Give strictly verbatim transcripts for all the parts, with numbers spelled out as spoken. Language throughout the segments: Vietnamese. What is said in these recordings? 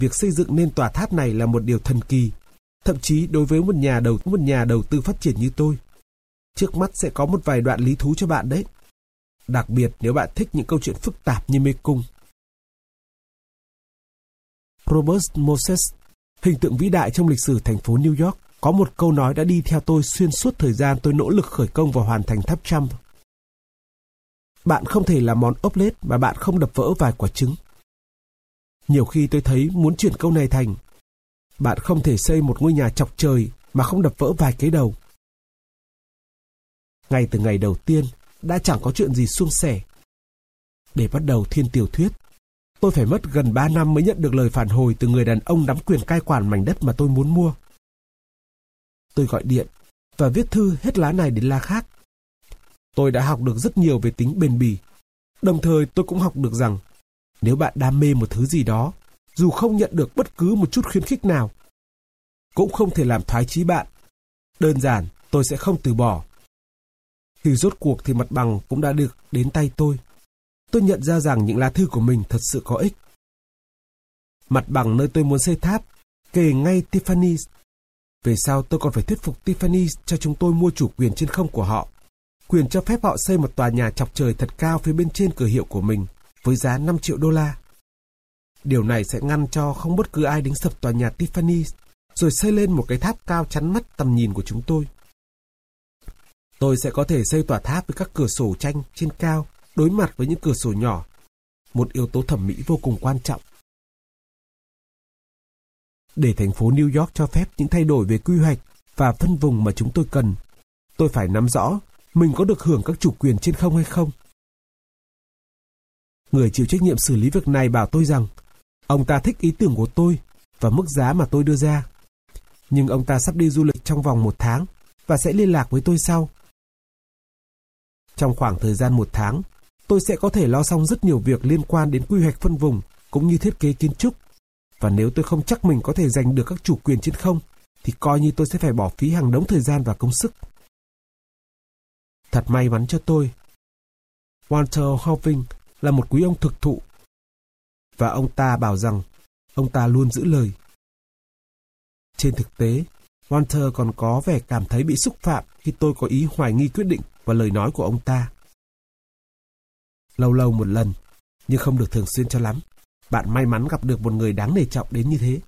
việc xây dựng nên tòa tháp này là một điều thần kỳ, thậm chí đối với một nhà đầu một nhà đầu tư phát triển như tôi. Trước mắt sẽ có một vài đoạn lý thú cho bạn đấy. Đặc biệt nếu bạn thích những câu chuyện phức tạp như mê cung. Robert Moses, hình tượng vĩ đại trong lịch sử thành phố New York, có một câu nói đã đi theo tôi xuyên suốt thời gian tôi nỗ lực khởi công và hoàn thành tháp Trump. Bạn không thể làm món ốp lết mà bạn không đập vỡ vài quả trứng. Nhiều khi tôi thấy muốn chuyển câu này thành: bạn không thể xây một ngôi nhà chọc trời mà không đập vỡ vài cái đầu. Ngay từ ngày đầu tiên, đã chẳng có chuyện gì suôn sẻ. Để bắt đầu thiên tiểu thuyết, tôi phải mất gần ba năm mới nhận được lời phản hồi từ người đàn ông nắm quyền cai quản mảnh đất mà tôi muốn mua. Tôi gọi điện và viết thư hết lá này đến lá khác. Tôi đã học được rất nhiều về tính bền bỉ. Đồng thời tôi cũng học được rằng nếu bạn đam mê một thứ gì đó, dù không nhận được bất cứ một chút khuyến khích nào, cũng không thể làm thoái chí bạn. Đơn giản, tôi sẽ không từ bỏ. Khi rốt cuộc thì mặt bằng cũng đã được đến tay tôi. Tôi nhận ra rằng những lá thư của mình thật sự có ích. Mặt bằng nơi tôi muốn xây tháp kề ngay Tiffany's. Về sau tôi còn phải thuyết phục Tiffany's cho chúng tôi mua chủ quyền trên không của họ, quyền cho phép họ xây một tòa nhà chọc trời thật cao phía bên trên cửa hiệu của mình với giá năm triệu đô la. Điều này sẽ ngăn cho không bất cứ ai đánh sập tòa nhà Tiffany's rồi xây lên một cái tháp cao chắn mắt tầm nhìn của chúng tôi. Tôi sẽ có thể xây tòa tháp với các cửa sổ tranh trên cao đối mặt với những cửa sổ nhỏ, một yếu tố thẩm mỹ vô cùng quan trọng. Để thành phố New York cho phép những thay đổi về quy hoạch và phân vùng mà chúng tôi cần, tôi phải nắm rõ mình có được hưởng các chủ quyền trên không hay không. Người chịu trách nhiệm xử lý việc này bảo tôi rằng ông ta thích ý tưởng của tôi và mức giá mà tôi đưa ra. Nhưng ông ta sắp đi du lịch trong vòng một tháng và sẽ liên lạc với tôi sau. Trong khoảng thời gian một tháng, tôi sẽ có thể lo xong rất nhiều việc liên quan đến quy hoạch phân vùng cũng như thiết kế kiến trúc. Và nếu tôi không chắc mình có thể giành được các chủ quyền trên không, thì coi như tôi sẽ phải bỏ phí hàng đống thời gian và công sức. Thật may mắn cho tôi, Walter Housing là một quý ông thực thụ. Và ông ta bảo rằng ông ta luôn giữ lời. Trên thực tế, Walter còn có vẻ cảm thấy bị xúc phạm khi tôi có ý hoài nghi quyết định và lời nói của ông ta. Lâu lâu một lần, nhưng không được thường xuyên cho lắm, bạn may mắn gặp được một người đáng nể trọng đến như thế.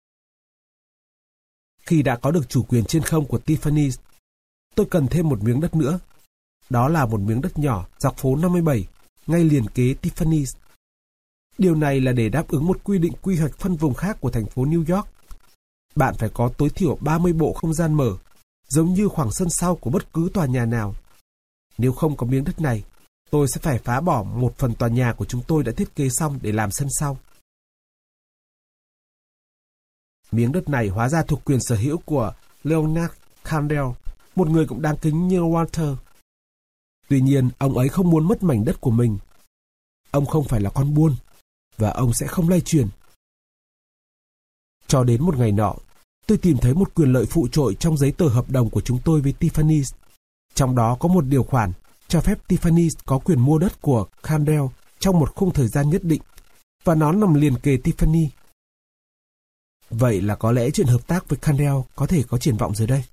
Khi đã có được chủ quyền trên không của Tiffany's, tôi cần thêm một miếng đất nữa. Đó là một miếng đất nhỏ dọc phố năm mươi bảy, ngay liền kế Tiffany's. Điều này là để đáp ứng một quy định quy hoạch phân vùng khác của thành phố New York. Bạn phải có tối thiểu ba mươi bộ không gian mở, giống như khoảng sân sau của bất cứ tòa nhà nào. Nếu không có miếng đất này, tôi sẽ phải phá bỏ một phần tòa nhà của chúng tôi đã thiết kế xong để làm sân sau. Miếng đất này hóa ra thuộc quyền sở hữu của Leonard Candel, một người cũng đáng kính như Walter. Tuy nhiên, ông ấy không muốn mất mảnh đất của mình. Ông không phải là con buôn, và ông sẽ không lay chuyển. Cho đến một ngày nọ, tôi tìm thấy một quyền lợi phụ trội trong giấy tờ hợp đồng của chúng tôi với Tiffany's. Trong đó có một điều khoản cho phép Tiffany's có quyền mua đất của Candel trong một khung thời gian nhất định, và nó nằm liền kề Tiffany. Vậy là có lẽ chuyện hợp tác với Candel có thể có triển vọng rồi đây.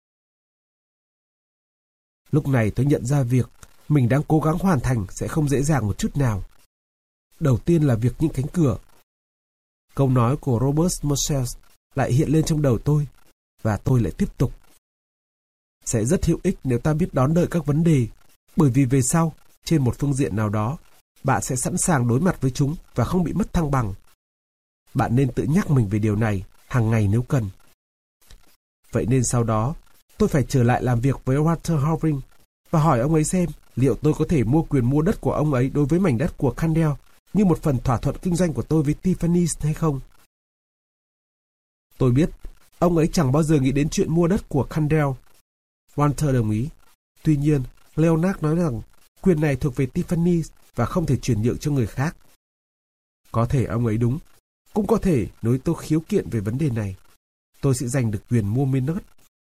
Lúc này tôi nhận ra việc mình đang cố gắng hoàn thành sẽ không dễ dàng một chút nào. Đầu tiên là việc những cánh cửa. Câu nói của Robert Moses lại hiện lên trong đầu tôi, và tôi lại tiếp tục. Sẽ rất hữu ích nếu ta biết đón đợi các vấn đề, bởi vì về sau, trên một phương diện nào đó, bạn sẽ sẵn sàng đối mặt với chúng và không bị mất thăng bằng. Bạn nên tự nhắc mình về điều này hàng ngày nếu cần. Vậy nên sau đó, tôi phải trở lại làm việc với Walter Housing và hỏi ông ấy xem liệu tôi có thể mua quyền mua đất của ông ấy đối với mảnh đất của Candel như một phần thỏa thuận kinh doanh của tôi với Tiffany's hay không. Tôi biết, ông ấy chẳng bao giờ nghĩ đến chuyện mua đất của Candel. Walter đồng ý. Tuy nhiên, Leonard nói rằng quyền này thuộc về Tiffany's và không thể chuyển nhượng cho người khác. Có thể ông ấy đúng. Cũng có thể nếu tôi khiếu kiện về vấn đề này, tôi sẽ giành được quyền mua miếng đất.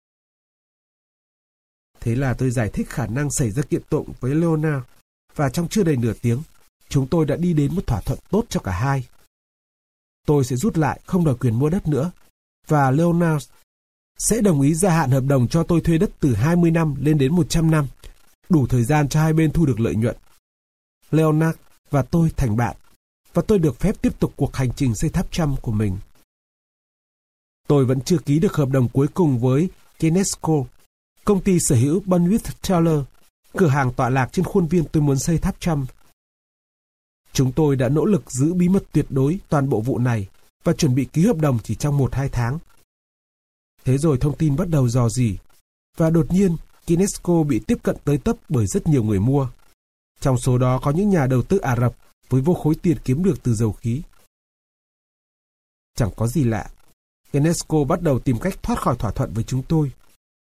Thế là tôi giải thích khả năng xảy ra kiện tụng với Leonard, và trong chưa đầy nửa tiếng, chúng tôi đã đi đến một thỏa thuận tốt cho cả hai. tôi sẽ rút lại, không đòi quyền mua đất nữa. Và Leonard sẽ đồng ý gia hạn hợp đồng cho tôi thuê đất từ hai mươi năm lên đến một trăm năm, đủ thời gian cho hai bên thu được lợi nhuận. Leonard và tôi thành bạn, và tôi được phép tiếp tục cuộc hành trình xây tháp Trump của mình. Tôi vẫn chưa ký được hợp đồng cuối cùng với Genesco, công ty sở hữu Bonwit Teller, cửa hàng tọa lạc trên khuôn viên tôi muốn xây tháp Trump. Chúng tôi đã nỗ lực giữ bí mật tuyệt đối toàn bộ vụ này và chuẩn bị ký hợp đồng chỉ trong một hai tháng. Thế rồi thông tin bắt đầu rò rỉ, và đột nhiên Genesco bị tiếp cận tới tấp bởi rất nhiều người mua. Trong số đó có những nhà đầu tư Ả Rập với vô khối tiền kiếm được từ dầu khí. Chẳng có gì lạ, Genesco bắt đầu tìm cách thoát khỏi thỏa thuận với chúng tôi.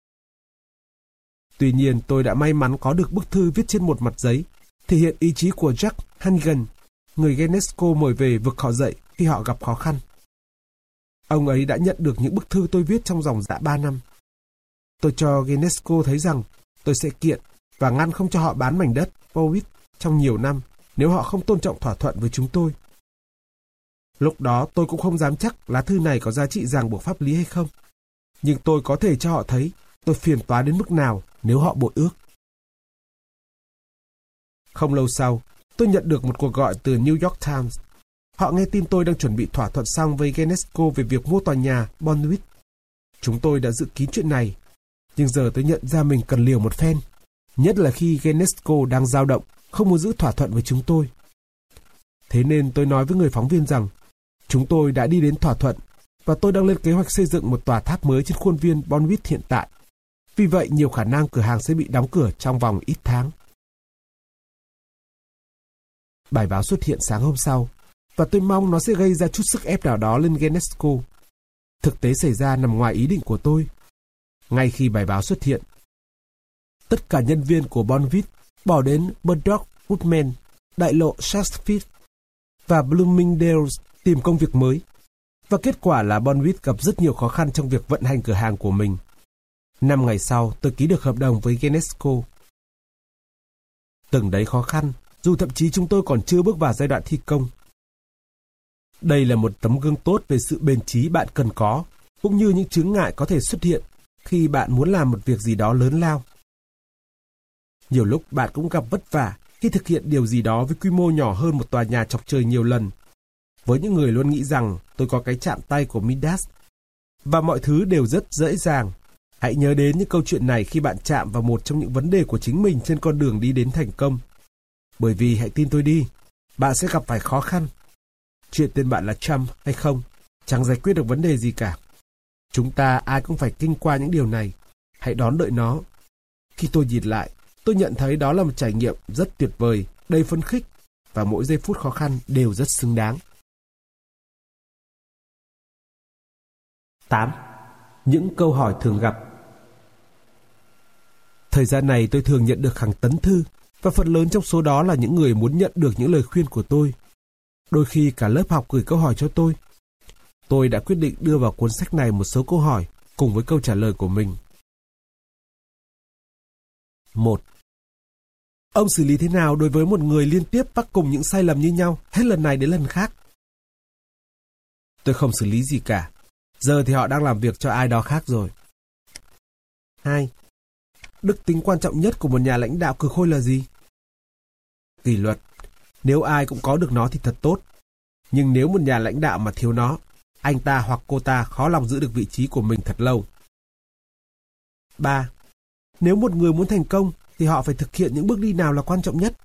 Tuy nhiên, tôi đã may mắn có được bức thư viết trên một mặt giấy, thể hiện ý chí của Jack Hannigan, người Genesco mời về vực họ dậy khi họ gặp khó khăn. Ông ấy đã nhận được những bức thư tôi viết trong dòng dã ba năm. Tôi cho Genesco thấy rằng tôi sẽ kiện và ngăn không cho họ bán mảnh đất Bonwit trong nhiều năm nếu họ không tôn trọng thỏa thuận với chúng tôi. Lúc đó tôi cũng không dám chắc lá thư này có giá trị ràng buộc pháp lý hay không. Nhưng tôi có thể cho họ thấy tôi phiền toái đến mức nào nếu họ bội ước. Không lâu sau, tôi nhận được một cuộc gọi từ New York Times. Họ nghe tin tôi đang chuẩn bị thỏa thuận xong với Genesco về việc mua tòa nhà Bonwit. Chúng tôi đã dự kín chuyện này, nhưng giờ tôi nhận ra mình cần liều một phen, nhất là khi Genesco đang dao động, không muốn giữ thỏa thuận với chúng tôi. Thế nên tôi nói với người phóng viên rằng chúng tôi đã đi đến thỏa thuận và tôi đang lên kế hoạch xây dựng một tòa tháp mới trên khuôn viên Bonwit hiện tại. Vì vậy, nhiều khả năng cửa hàng sẽ bị đóng cửa trong vòng ít tháng. Bài báo xuất hiện sáng hôm sau, và tôi mong nó sẽ gây ra chút sức ép nào đó lên Genesco. Thực tế xảy ra nằm ngoài ý định của tôi. Ngay khi bài báo xuất hiện, tất cả nhân viên của Bonwit bỏ đến Burdock Woodman, đại lộ Shaftesbury và Bloomingdale's tìm công việc mới. Và kết quả là Bonwit gặp rất nhiều khó khăn trong việc vận hành cửa hàng của mình. Năm ngày sau, tôi ký được hợp đồng với Genesco. Từng đấy khó khăn, dù thậm chí chúng tôi còn chưa bước vào giai đoạn thi công. Đây là một tấm gương tốt về sự bền chí bạn cần có, cũng như những chướng ngại có thể xuất hiện khi bạn muốn làm một việc gì đó lớn lao. Nhiều lúc bạn cũng gặp vất vả khi thực hiện điều gì đó với quy mô nhỏ hơn một tòa nhà chọc trời nhiều lần. Với những người luôn nghĩ rằng tôi có cái chạm tay của Midas và mọi thứ đều rất dễ dàng, hãy nhớ đến những câu chuyện này khi bạn chạm vào một trong những vấn đề của chính mình trên con đường đi đến thành công. Bởi vì hãy tin tôi đi, bạn sẽ gặp phải khó khăn. Chuyện tên bạn là Trump hay không, chẳng giải quyết được vấn đề gì cả. Chúng ta ai cũng phải kinh qua những điều này. Hãy đón đợi nó. Khi tôi nhìn lại, tôi nhận thấy đó là một trải nghiệm rất tuyệt vời, đầy phấn khích, và mỗi giây phút khó khăn đều rất xứng đáng. tám. Những câu hỏi thường gặp. Thời gian này tôi thường nhận được hàng tấn thư, và phần lớn trong số đó là những người muốn nhận được những lời khuyên của tôi. Đôi khi cả lớp học gửi câu hỏi cho tôi. Tôi đã quyết định đưa vào cuốn sách này một số câu hỏi cùng với câu trả lời của mình. một. Ông xử lý thế nào đối với một người liên tiếp mắc cùng những sai lầm như nhau hết lần này đến lần khác? Tôi không xử lý gì cả. Giờ thì họ đang làm việc cho ai đó khác rồi. hai. Đức tính quan trọng nhất của một nhà lãnh đạo cực khôi là gì? Kỷ luật. Nếu ai cũng có được nó thì thật tốt. Nhưng nếu một nhà lãnh đạo mà thiếu nó, anh ta hoặc cô ta khó lòng giữ được vị trí của mình thật lâu. ba. Nếu một người muốn thành công thì họ phải thực hiện những bước đi nào là quan trọng nhất?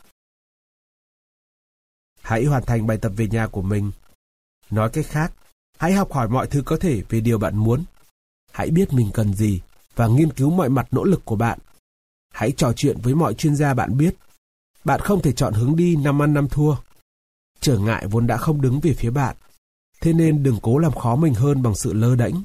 Hãy hoàn thành bài tập về nhà của mình. Nói cách khác, hãy học hỏi mọi thứ có thể về điều bạn muốn. Hãy biết mình cần gì và nghiên cứu mọi mặt nỗ lực của bạn. Hãy trò chuyện với mọi chuyên gia bạn biết. Bạn không thể chọn hướng đi năm ăn năm thua. Trở ngại vốn đã không đứng về phía bạn. Thế nên đừng cố làm khó mình hơn bằng sự lơ đễnh.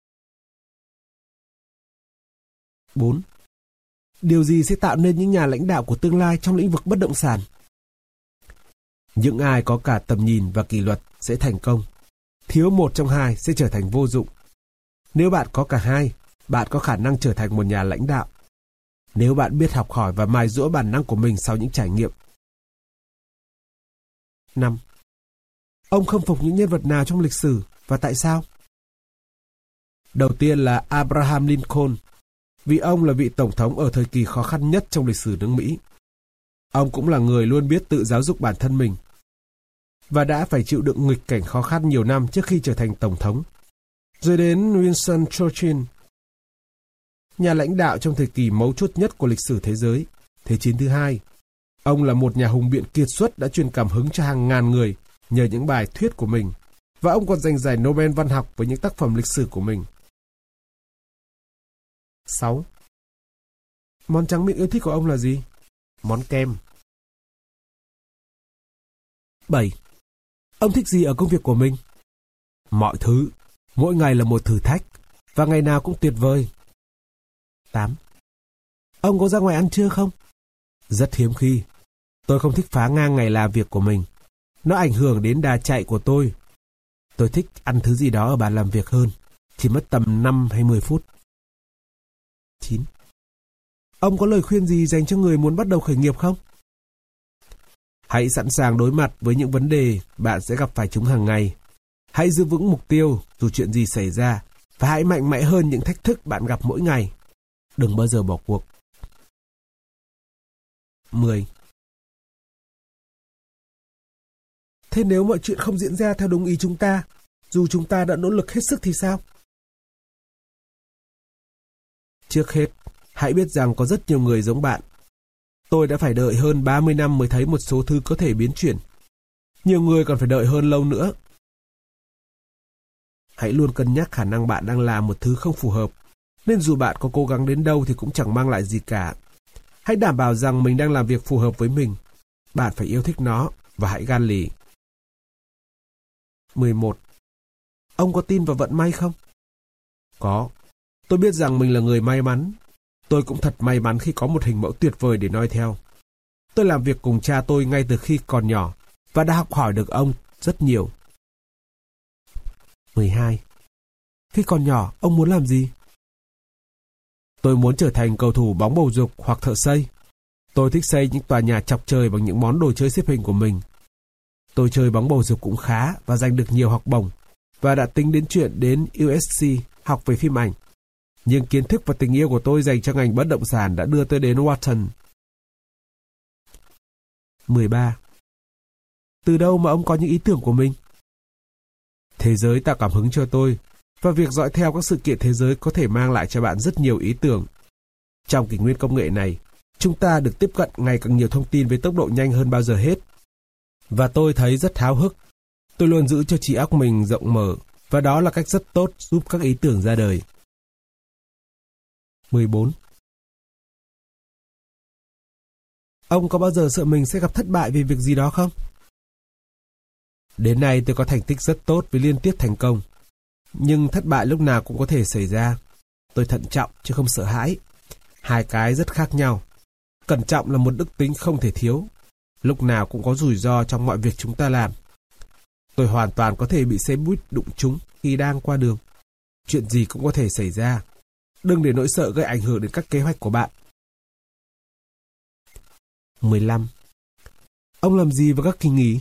bốn. Điều gì sẽ tạo nên những nhà lãnh đạo của tương lai trong lĩnh vực bất động sản? Những ai có cả tầm nhìn và kỷ luật sẽ thành công. Thiếu một trong hai sẽ trở thành vô dụng. Nếu bạn có cả hai, bạn có khả năng trở thành một nhà lãnh đạo. Nếu bạn biết học hỏi và mài giũa bản năng của mình sau những trải nghiệm. năm. Ông khâm phục những nhân vật nào trong lịch sử và tại sao? Đầu tiên là Abraham Lincoln, vì ông là vị tổng thống ở thời kỳ khó khăn nhất trong lịch sử nước Mỹ. Ông cũng là người luôn biết tự giáo dục bản thân mình và đã phải chịu đựng nghịch cảnh khó khăn nhiều năm trước khi trở thành tổng thống. Rồi đến Winston Churchill, nhà lãnh đạo trong thời kỳ mấu chốt nhất của lịch sử thế giới, Thế chiến thứ hai. Ông là một nhà hùng biện kiệt xuất đã truyền cảm hứng cho hàng ngàn người nhờ những bài thuyết của mình, và ông còn giành giải Nobel văn học với những tác phẩm lịch sử của mình. sáu. Món tráng miệng yêu thích của ông là gì? Món kem. bảy. Ông thích gì ở công việc của mình? Mọi thứ. Mỗi ngày là một thử thách, và ngày nào cũng tuyệt vời. tám. Ông có ra ngoài ăn trưa không? Rất hiếm khi. Tôi không thích phá ngang ngày làm việc của mình. Nó ảnh hưởng đến đà chạy của tôi. Tôi thích ăn thứ gì đó ở bàn làm việc hơn. Chỉ mất tầm năm hay mười phút. chín. Ông có lời khuyên gì dành cho người muốn bắt đầu khởi nghiệp không? Hãy sẵn sàng đối mặt với những vấn đề bạn sẽ gặp phải chúng hàng ngày. Hãy giữ vững mục tiêu dù chuyện gì xảy ra, và hãy mạnh mẽ hơn những thách thức bạn gặp mỗi ngày. Đừng bao giờ bỏ cuộc. mười. Thế nếu mọi chuyện không diễn ra theo đúng ý chúng ta, dù chúng ta đã nỗ lực hết sức thì sao? Trước hết, hãy biết rằng có rất nhiều người giống bạn. Tôi đã phải đợi hơn ba mươi năm mới thấy một số thứ có thể biến chuyển. Nhiều người còn phải đợi hơn lâu nữa. Hãy luôn cân nhắc khả năng bạn đang làm một thứ không phù hợp, nên dù bạn có cố gắng đến đâu thì cũng chẳng mang lại gì cả. Hãy đảm bảo rằng mình đang làm việc phù hợp với mình. Bạn phải yêu thích nó và hãy gan lì. mười một. Ông có tin vào vận may không? Có. Tôi biết rằng mình là người may mắn. Tôi cũng thật may mắn khi có một hình mẫu tuyệt vời để noi theo. Tôi làm việc cùng cha tôi ngay từ khi còn nhỏ và đã học hỏi được ông rất nhiều. mười hai. Khi còn nhỏ, ông muốn làm gì? Tôi muốn trở thành cầu thủ bóng bầu dục hoặc thợ xây. Tôi thích xây những tòa nhà chọc trời bằng những món đồ chơi xếp hình của mình. Tôi chơi bóng bầu dục cũng khá và giành được nhiều học bổng, và đã tính đến chuyện đến u ét xê học về phim ảnh. Nhưng kiến thức và tình yêu của tôi dành cho ngành bất động sản đã đưa tôi đến Wharton. mười ba. Từ đâu mà ông có những ý tưởng của mình? Thế giới tạo cảm hứng cho tôi, và việc dõi theo các sự kiện thế giới có thể mang lại cho bạn rất nhiều ý tưởng. Trong kỷ nguyên công nghệ này, chúng ta được tiếp cận ngày càng nhiều thông tin với tốc độ nhanh hơn bao giờ hết. Và tôi thấy rất háo hức. Tôi luôn giữ cho trí óc mình rộng mở, và đó là cách rất tốt giúp các ý tưởng ra đời. mười bốn. Ông có bao giờ sợ mình sẽ gặp thất bại vì việc gì đó không? Đến nay tôi có thành tích rất tốt với liên tiếp thành công. Nhưng thất bại lúc nào cũng có thể xảy ra. Tôi thận trọng chứ không sợ hãi. Hai cái rất khác nhau. Cẩn trọng là một đức tính không thể thiếu. Lúc nào cũng có rủi ro trong mọi việc chúng ta làm. Tôi hoàn toàn có thể bị xe buýt đụng trúng khi đang qua đường. Chuyện gì cũng có thể xảy ra. Đừng để nỗi sợ gây ảnh hưởng đến các kế hoạch của bạn. mười lăm. Ông làm gì vào các kỳ nghỉ?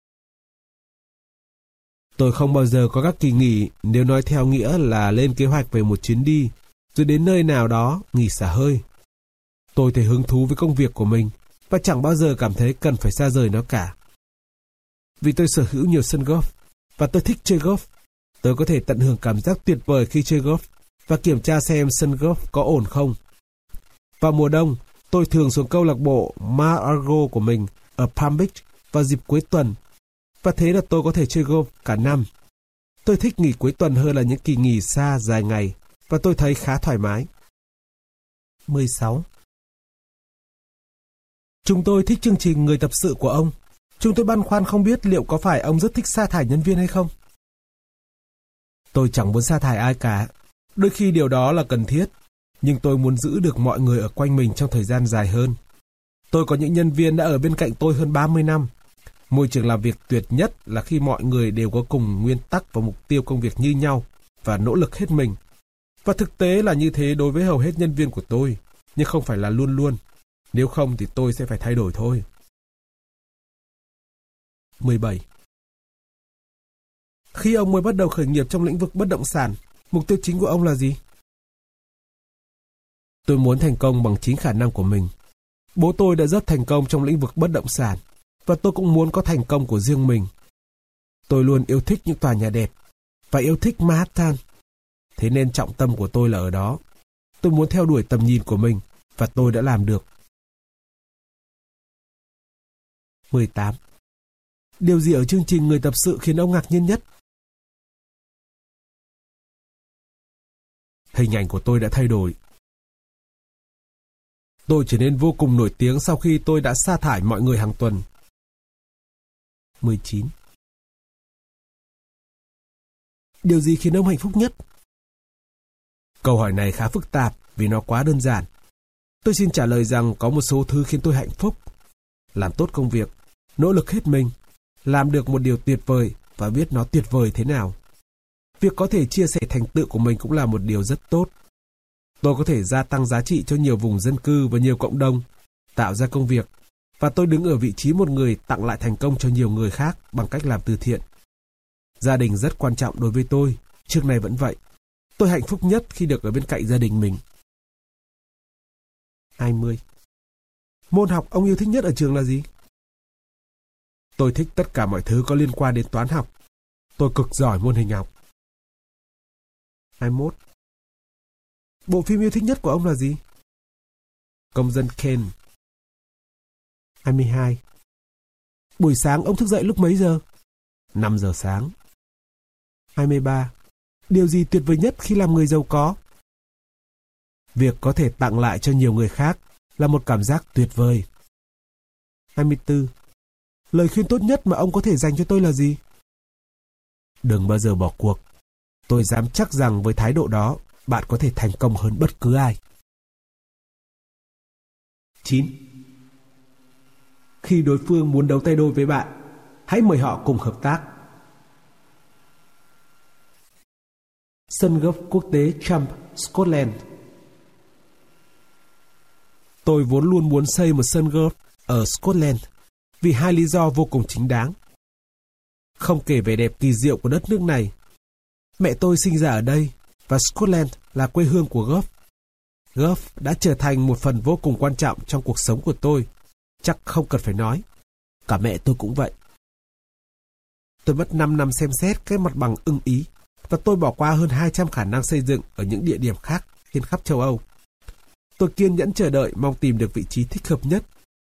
Tôi không bao giờ có các kỳ nghỉ nếu nói theo nghĩa là lên kế hoạch về một chuyến đi, rồi đến nơi nào đó nghỉ xả hơi. Tôi thấy hứng thú với công việc của mình và chẳng bao giờ cảm thấy cần phải xa rời nó cả. Vì tôi sở hữu nhiều sân golf và tôi thích chơi golf. Tôi có thể tận hưởng cảm giác tuyệt vời khi chơi golf và kiểm tra xem sân golf có ổn không. Vào mùa đông, tôi thường xuống câu lạc bộ Mar-a-Lago của mình ở Palm Beach vào dịp cuối tuần, và thế là tôi có thể chơi golf cả năm. Tôi thích nghỉ cuối tuần hơn là những kỳ nghỉ xa dài ngày, và tôi thấy khá thoải mái. mười sáu. Chúng tôi thích chương trình Người tập sự của ông. Chúng tôi băn khoăn không biết liệu có phải ông rất thích sa thải nhân viên hay không? Tôi chẳng muốn sa thải ai cả. Đôi khi điều đó là cần thiết, nhưng tôi muốn giữ được mọi người ở quanh mình trong thời gian dài hơn. Tôi có những nhân viên đã ở bên cạnh tôi hơn ba mươi năm. Môi trường làm việc tuyệt nhất là khi mọi người đều có cùng nguyên tắc và mục tiêu công việc như nhau và nỗ lực hết mình. Và thực tế là như thế đối với hầu hết nhân viên của tôi, nhưng không phải là luôn luôn. Nếu không thì tôi sẽ phải thay đổi thôi. mười bảy. Khi ông mới bắt đầu khởi nghiệp trong lĩnh vực bất động sản, mục tiêu chính của ông là gì? Tôi muốn thành công bằng chính khả năng của mình. Bố tôi đã rất thành công trong lĩnh vực bất động sản, và tôi cũng muốn có thành công của riêng mình. Tôi luôn yêu thích những tòa nhà đẹp, và yêu thích Manhattan. Thế nên trọng tâm của tôi là ở đó. Tôi muốn theo đuổi tầm nhìn của mình, và tôi đã làm được. mười tám. Điều gì ở chương trình Người tập sự khiến ông ngạc nhiên nhất? Hình ảnh của tôi đã thay đổi. Tôi trở nên vô cùng nổi tiếng sau khi tôi đã sa thải mọi người hàng tuần. mười chín. Điều gì khiến ông hạnh phúc nhất? Câu hỏi này khá phức tạp vì nó quá đơn giản. Tôi xin trả lời rằng có một số thứ khiến tôi hạnh phúc. Làm tốt công việc, nỗ lực hết mình, làm được một điều tuyệt vời và biết nó tuyệt vời thế nào. Việc có thể chia sẻ thành tựu của mình cũng là một điều rất tốt. Tôi có thể gia tăng giá trị cho nhiều vùng dân cư và nhiều cộng đồng, tạo ra công việc, và tôi đứng ở vị trí một người tặng lại thành công cho nhiều người khác bằng cách làm từ thiện. Gia đình rất quan trọng đối với tôi, trước nay vẫn vậy. Tôi hạnh phúc nhất khi được ở bên cạnh gia đình mình. hai mươi. Môn học ông yêu thích nhất ở trường là gì? Tôi thích tất cả mọi thứ có liên quan đến toán học. Tôi cực giỏi môn hình học. hai mươi mốt. Bộ phim yêu thích nhất của ông là gì? Công dân Kane. hai mươi hai. Buổi sáng ông thức dậy lúc mấy giờ? năm giờ sáng. hai mươi ba. Điều gì tuyệt vời nhất khi làm người giàu có? Việc có thể tặng lại cho nhiều người khác là một cảm giác tuyệt vời. hai mươi tư. Lời khuyên tốt nhất mà ông có thể dành cho tôi là gì? Đừng bao giờ bỏ cuộc. Tôi dám chắc rằng với thái độ đó, bạn có thể thành công hơn bất cứ ai. chín. Khi đối phương muốn đấu tay đôi với bạn, hãy mời họ cùng hợp tác. Sân golf quốc tế Trump, Scotland. Tôi vốn luôn muốn xây một sân golf ở Scotland vì hai lý do vô cùng chính đáng. Không kể vẻ đẹp kỳ diệu của đất nước này, mẹ tôi sinh ra ở đây và Scotland là quê hương của golf. Golf đã trở thành một phần vô cùng quan trọng trong cuộc sống của tôi, chắc không cần phải nói. Cả mẹ tôi cũng vậy. Tôi mất năm năm xem xét cái mặt bằng ưng ý và tôi bỏ qua hơn hai trăm khả năng xây dựng ở những địa điểm khác trên khắp châu Âu. Tôi kiên nhẫn chờ đợi mong tìm được vị trí thích hợp nhất.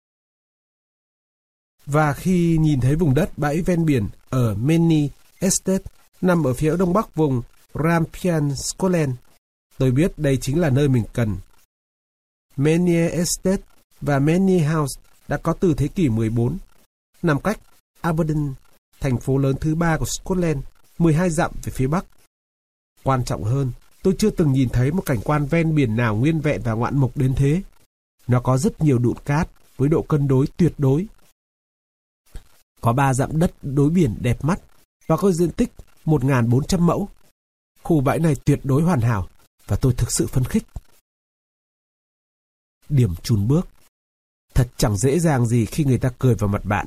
Và khi nhìn thấy vùng đất bãi ven biển ở Menny Estate nằm ở phía đông bắc vùng Grampian, Scotland, tôi biết đây chính là nơi mình cần. Menny Estate và Menny House đã có từ thế kỷ mười bốn, nằm cách Aberdeen, thành phố lớn thứ ba của Scotland, mười hai dặm về phía bắc. Quan trọng hơn, tôi chưa từng nhìn thấy một cảnh quan ven biển nào nguyên vẹn và ngoạn mục đến thế. Nó có rất nhiều đụn cát với độ cân đối tuyệt đối. Có ba dặm đất đối biển đẹp mắt và có diện tích một nghìn bốn trăm mẫu. Khu bãi này tuyệt đối hoàn hảo và tôi thực sự phấn khích. Điểm chùn bước. Thật chẳng dễ dàng gì khi người ta cười vào mặt bạn.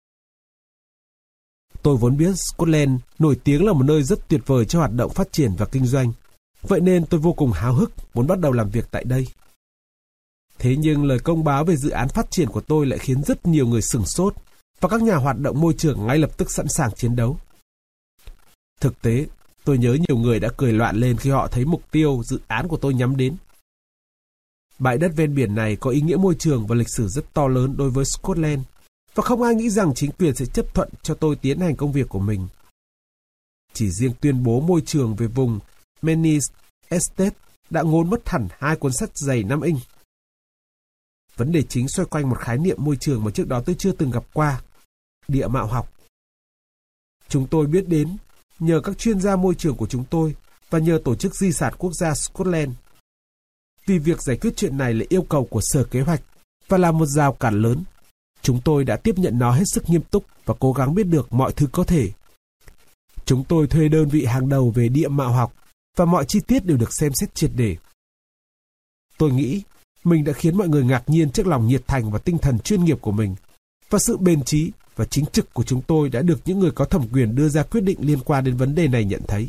Tôi vốn biết Scotland nổi tiếng là một nơi rất tuyệt vời cho hoạt động phát triển và kinh doanh. Vậy nên tôi vô cùng háo hức muốn bắt đầu làm việc tại đây. Thế nhưng lời công báo về dự án phát triển của tôi lại khiến rất nhiều người sửng sốt và các nhà hoạt động môi trường ngay lập tức sẵn sàng chiến đấu. Thực tế, tôi nhớ nhiều người đã cười loạn lên khi họ thấy mục tiêu dự án của tôi nhắm đến. Bãi đất ven biển này có ý nghĩa môi trường và lịch sử rất to lớn đối với Scotland, và không ai nghĩ rằng chính quyền sẽ chấp thuận cho tôi tiến hành công việc của mình. Chỉ riêng tuyên bố môi trường về vùng Menny Estate đã ngốn mất hẳn hai cuốn sách dày năm inch. Vấn đề chính xoay quanh một khái niệm môi trường mà trước đó tôi chưa từng gặp qua, địa mạo học. Chúng tôi biết đến nhờ các chuyên gia môi trường của chúng tôi và nhờ Tổ chức Di sản Quốc gia Scotland. Vì việc giải quyết chuyện này là yêu cầu của Sở Kế hoạch và là một rào cản lớn, chúng tôi đã tiếp nhận nó hết sức nghiêm túc và cố gắng biết được mọi thứ có thể. Chúng tôi thuê đơn vị hàng đầu về địa mạo học và mọi chi tiết đều được xem xét triệt để. Tôi nghĩ mình đã khiến mọi người ngạc nhiên trước lòng nhiệt thành và tinh thần chuyên nghiệp của mình và sự bền trí và chính trực của chúng tôi đã được những người có thẩm quyền đưa ra quyết định liên quan đến vấn đề này nhận thấy.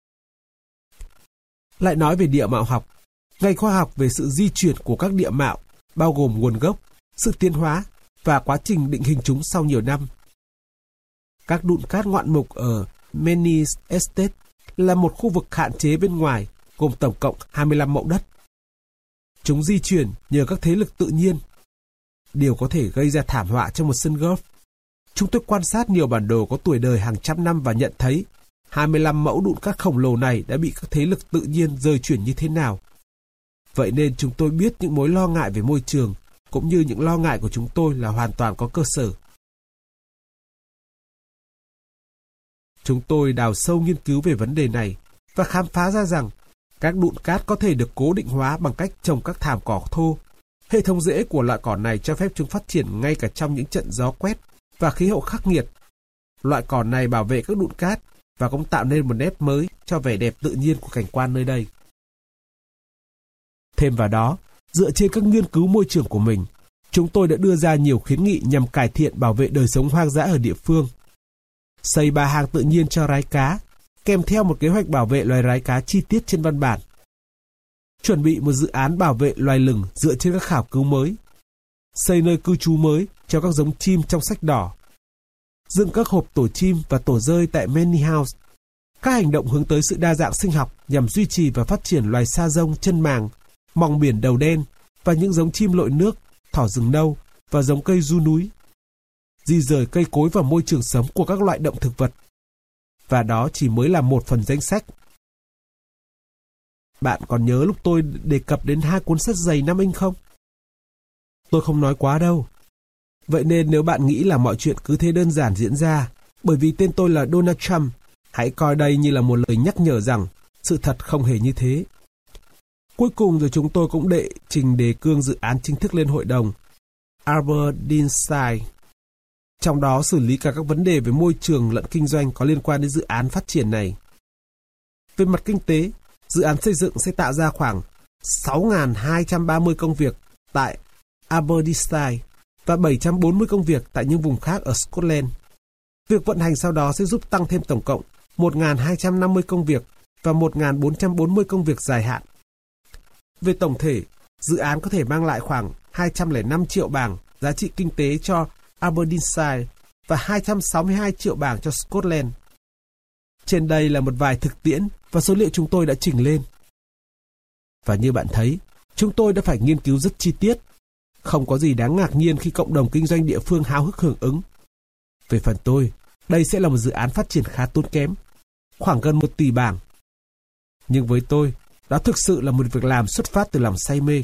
Lại nói về địa mạo học, ngành khoa học về sự di chuyển của các địa mạo, bao gồm nguồn gốc, sự tiến hóa và quá trình định hình chúng sau nhiều năm. Các đụn cát ngoạn mục ở Menis Estate là một khu vực hạn chế bên ngoài, gồm tổng cộng hai mươi lăm mẫu đất. Chúng di chuyển nhờ các thế lực tự nhiên, điều có thể gây ra thảm họa cho một sân golf. Chúng tôi quan sát nhiều bản đồ có tuổi đời hàng trăm năm và nhận thấy hai mươi lăm mẫu đụn cát khổng lồ này đã bị các thế lực tự nhiên rời chuyển như thế nào. Vậy nên chúng tôi biết những mối lo ngại về môi trường, cũng như những lo ngại của chúng tôi là hoàn toàn có cơ sở. Chúng tôi đào sâu nghiên cứu về vấn đề này và khám phá ra rằng các đụn cát có thể được cố định hóa bằng cách trồng các thảm cỏ thô. Hệ thống rễ của loại cỏ này cho phép chúng phát triển ngay cả trong những trận gió quét và khí hậu khắc nghiệt. Loại cỏ này bảo vệ các đụn cát và cũng tạo nên một nét mới cho vẻ đẹp tự nhiên của cảnh quan nơi đây. Thêm vào đó, dựa trên các nghiên cứu môi trường của mình, chúng tôi đã đưa ra nhiều khuyến nghị nhằm cải thiện bảo vệ đời sống hoang dã ở địa phương. Xây ba hang tự nhiên cho rái cá, kèm theo một kế hoạch bảo vệ loài rái cá chi tiết trên văn bản. Chuẩn bị một dự án bảo vệ loài lửng dựa trên các khảo cứu mới. Xây nơi cư trú mới cho các giống chim trong sách đỏ. Dựng các hộp tổ chim và tổ dơi tại Manny House. Các hành động hướng tới sự đa dạng sinh học nhằm duy trì và phát triển loài sa rông chân màng, mòng biển đầu đen và những giống chim lội nước, thỏ rừng nâu và giống cây du núi. Di rời cây cối vào môi trường sống của các loại động thực vật. Và đó chỉ mới là một phần danh sách. Bạn còn nhớ lúc tôi đề cập đến hai cuốn sách dày năm inch không? Tôi không nói quá đâu. Vậy nên nếu bạn nghĩ là mọi chuyện cứ thế đơn giản diễn ra, bởi vì tên tôi là Donald Trump, hãy coi đây như là một lời nhắc nhở rằng sự thật không hề như thế. Cuối cùng rồi chúng tôi cũng đệ trình đề cương dự án chính thức lên hội đồng Aberdeenshire, trong đó xử lý cả các vấn đề về môi trường lẫn kinh doanh có liên quan đến dự án phát triển này. Về mặt kinh tế, dự án xây dựng sẽ tạo ra khoảng sáu nghìn hai trăm ba mươi công việc tại Aberdeenshire và bảy trăm bốn mươi công việc tại những vùng khác ở Scotland. Việc vận hành sau đó sẽ giúp tăng thêm tổng cộng một nghìn hai trăm năm mươi công việc và một nghìn bốn trăm bốn mươi công việc dài hạn. Về tổng thể, dự án có thể mang lại khoảng hai trăm lẻ năm triệu bảng giá trị kinh tế cho Aberdeenshire và hai trăm sáu mươi hai triệu bảng cho Scotland. Trên đây là một vài thực tiễn và số liệu chúng tôi đã chỉnh lên. Và như bạn thấy, chúng tôi đã phải nghiên cứu rất chi tiết. Không có gì đáng ngạc nhiên khi cộng đồng kinh doanh địa phương háo hức hưởng ứng. Về phần tôi, đây sẽ là một dự án phát triển khá tốn kém, khoảng gần một tỷ bảng. Nhưng với tôi, đó thực sự là một việc làm xuất phát từ lòng say mê.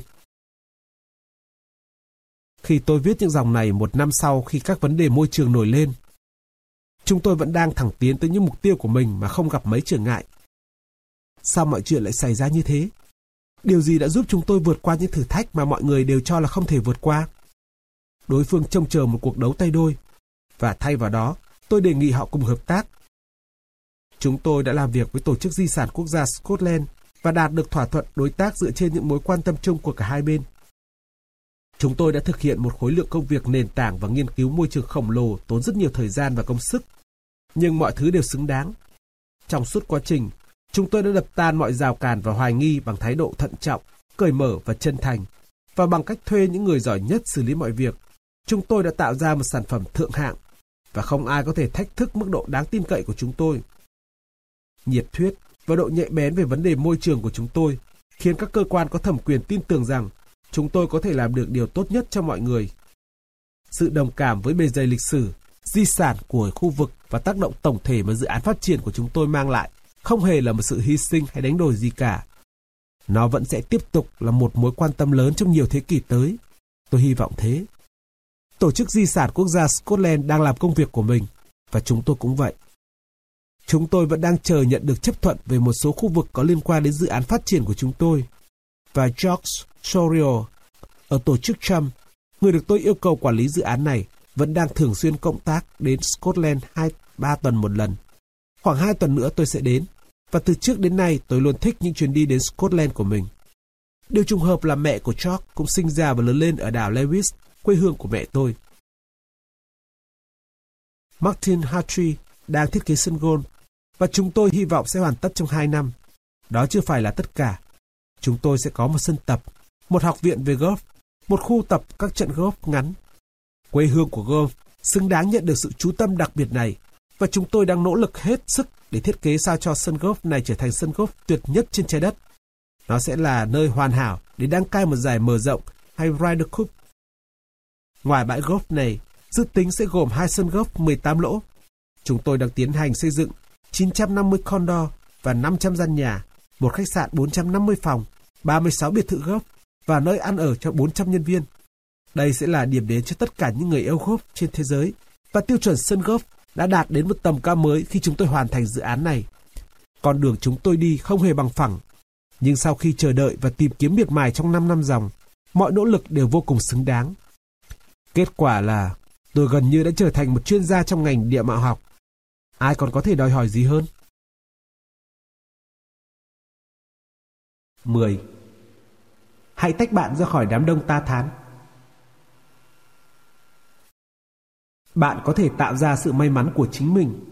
Khi tôi viết những dòng này một năm sau khi các vấn đề môi trường nổi lên, chúng tôi vẫn đang thẳng tiến tới những mục tiêu của mình mà không gặp mấy trở ngại. Sao mọi chuyện lại xảy ra như thế? Điều gì đã giúp chúng tôi vượt qua những thử thách mà mọi người đều cho là không thể vượt qua? Đối phương trông chờ một cuộc đấu tay đôi, và thay vào đó, tôi đề nghị họ cùng hợp tác. Chúng tôi đã làm việc với Tổ chức Di sản Quốc gia Scotland và đạt được thỏa thuận đối tác dựa trên những mối quan tâm chung của cả hai bên. Chúng tôi đã thực hiện một khối lượng công việc nền tảng và nghiên cứu môi trường khổng lồ tốn rất nhiều thời gian và công sức. Nhưng mọi thứ đều xứng đáng. Trong suốt quá trình, chúng tôi đã đập tan mọi rào cản và hoài nghi bằng thái độ thận trọng, cởi mở và chân thành. Và bằng cách thuê những người giỏi nhất xử lý mọi việc, chúng tôi đã tạo ra một sản phẩm thượng hạng và không ai có thể thách thức mức độ đáng tin cậy của chúng tôi. Nhiệt huyết và độ nhạy bén về vấn đề môi trường của chúng tôi khiến các cơ quan có thẩm quyền tin tưởng rằng chúng tôi có thể làm được điều tốt nhất cho mọi người. Sự đồng cảm với bề dày lịch sử, di sản của khu vực và tác động tổng thể mà dự án phát triển của chúng tôi mang lại không hề là một sự hy sinh hay đánh đổi gì cả. Nó vẫn sẽ tiếp tục là một mối quan tâm lớn trong nhiều thế kỷ tới. Tôi hy vọng thế. Tổ chức Di sản Quốc gia Scotland đang làm công việc của mình, và chúng tôi cũng vậy. Chúng tôi vẫn đang chờ nhận được chấp thuận về một số khu vực có liên quan đến dự án phát triển của chúng tôi. Và George Sorio, ở tổ chức Trump, người được tôi yêu cầu quản lý dự án này, vẫn đang thường xuyên cộng tác đến Scotland hai ba tuần một lần. Khoảng hai tuần nữa tôi sẽ đến, và từ trước đến nay tôi luôn thích những chuyến đi đến Scotland của mình. Điều trùng hợp là mẹ của George cũng sinh ra và lớn lên ở đảo Lewis, quê hương của mẹ tôi. Martin Hatry đang thiết kế sân golf và chúng tôi hy vọng sẽ hoàn tất trong hai năm. Đó chưa phải là tất cả. Chúng tôi sẽ có một sân tập, một học viện về golf, một khu tập các trận golf ngắn. Quê hương của golf xứng đáng nhận được sự chú tâm đặc biệt này và chúng tôi đang nỗ lực hết sức để thiết kế sao cho sân golf này trở thành sân golf tuyệt nhất trên trái đất. Nó sẽ là nơi hoàn hảo để đăng cai một giải mở rộng hay Ryder Cup. Ngoài bãi golf này, dự tính sẽ gồm hai sân golf mười tám lỗ. Chúng tôi đang tiến hành xây dựng chín trăm năm mươi condo và năm trăm gian nhà, một khách sạn bốn trăm năm mươi phòng, ba mươi sáu biệt thự golf và nơi ăn ở cho bốn trăm nhân viên. Đây sẽ là điểm đến cho tất cả những người yêu golf trên thế giới và tiêu chuẩn sân golf đã đạt đến một tầm cao mới khi chúng tôi hoàn thành dự án này. Con đường chúng tôi đi không hề bằng phẳng, nhưng sau khi chờ đợi và tìm kiếm miệt mài trong năm năm dòng, mọi nỗ lực đều vô cùng xứng đáng. Kết quả là tôi gần như đã trở thành một chuyên gia trong ngành địa mạo học. Ai còn có thể đòi hỏi gì hơn? mười. Hãy tách bạn ra khỏi đám đông ta thán. Bạn có thể tạo ra sự may mắn của chính mình.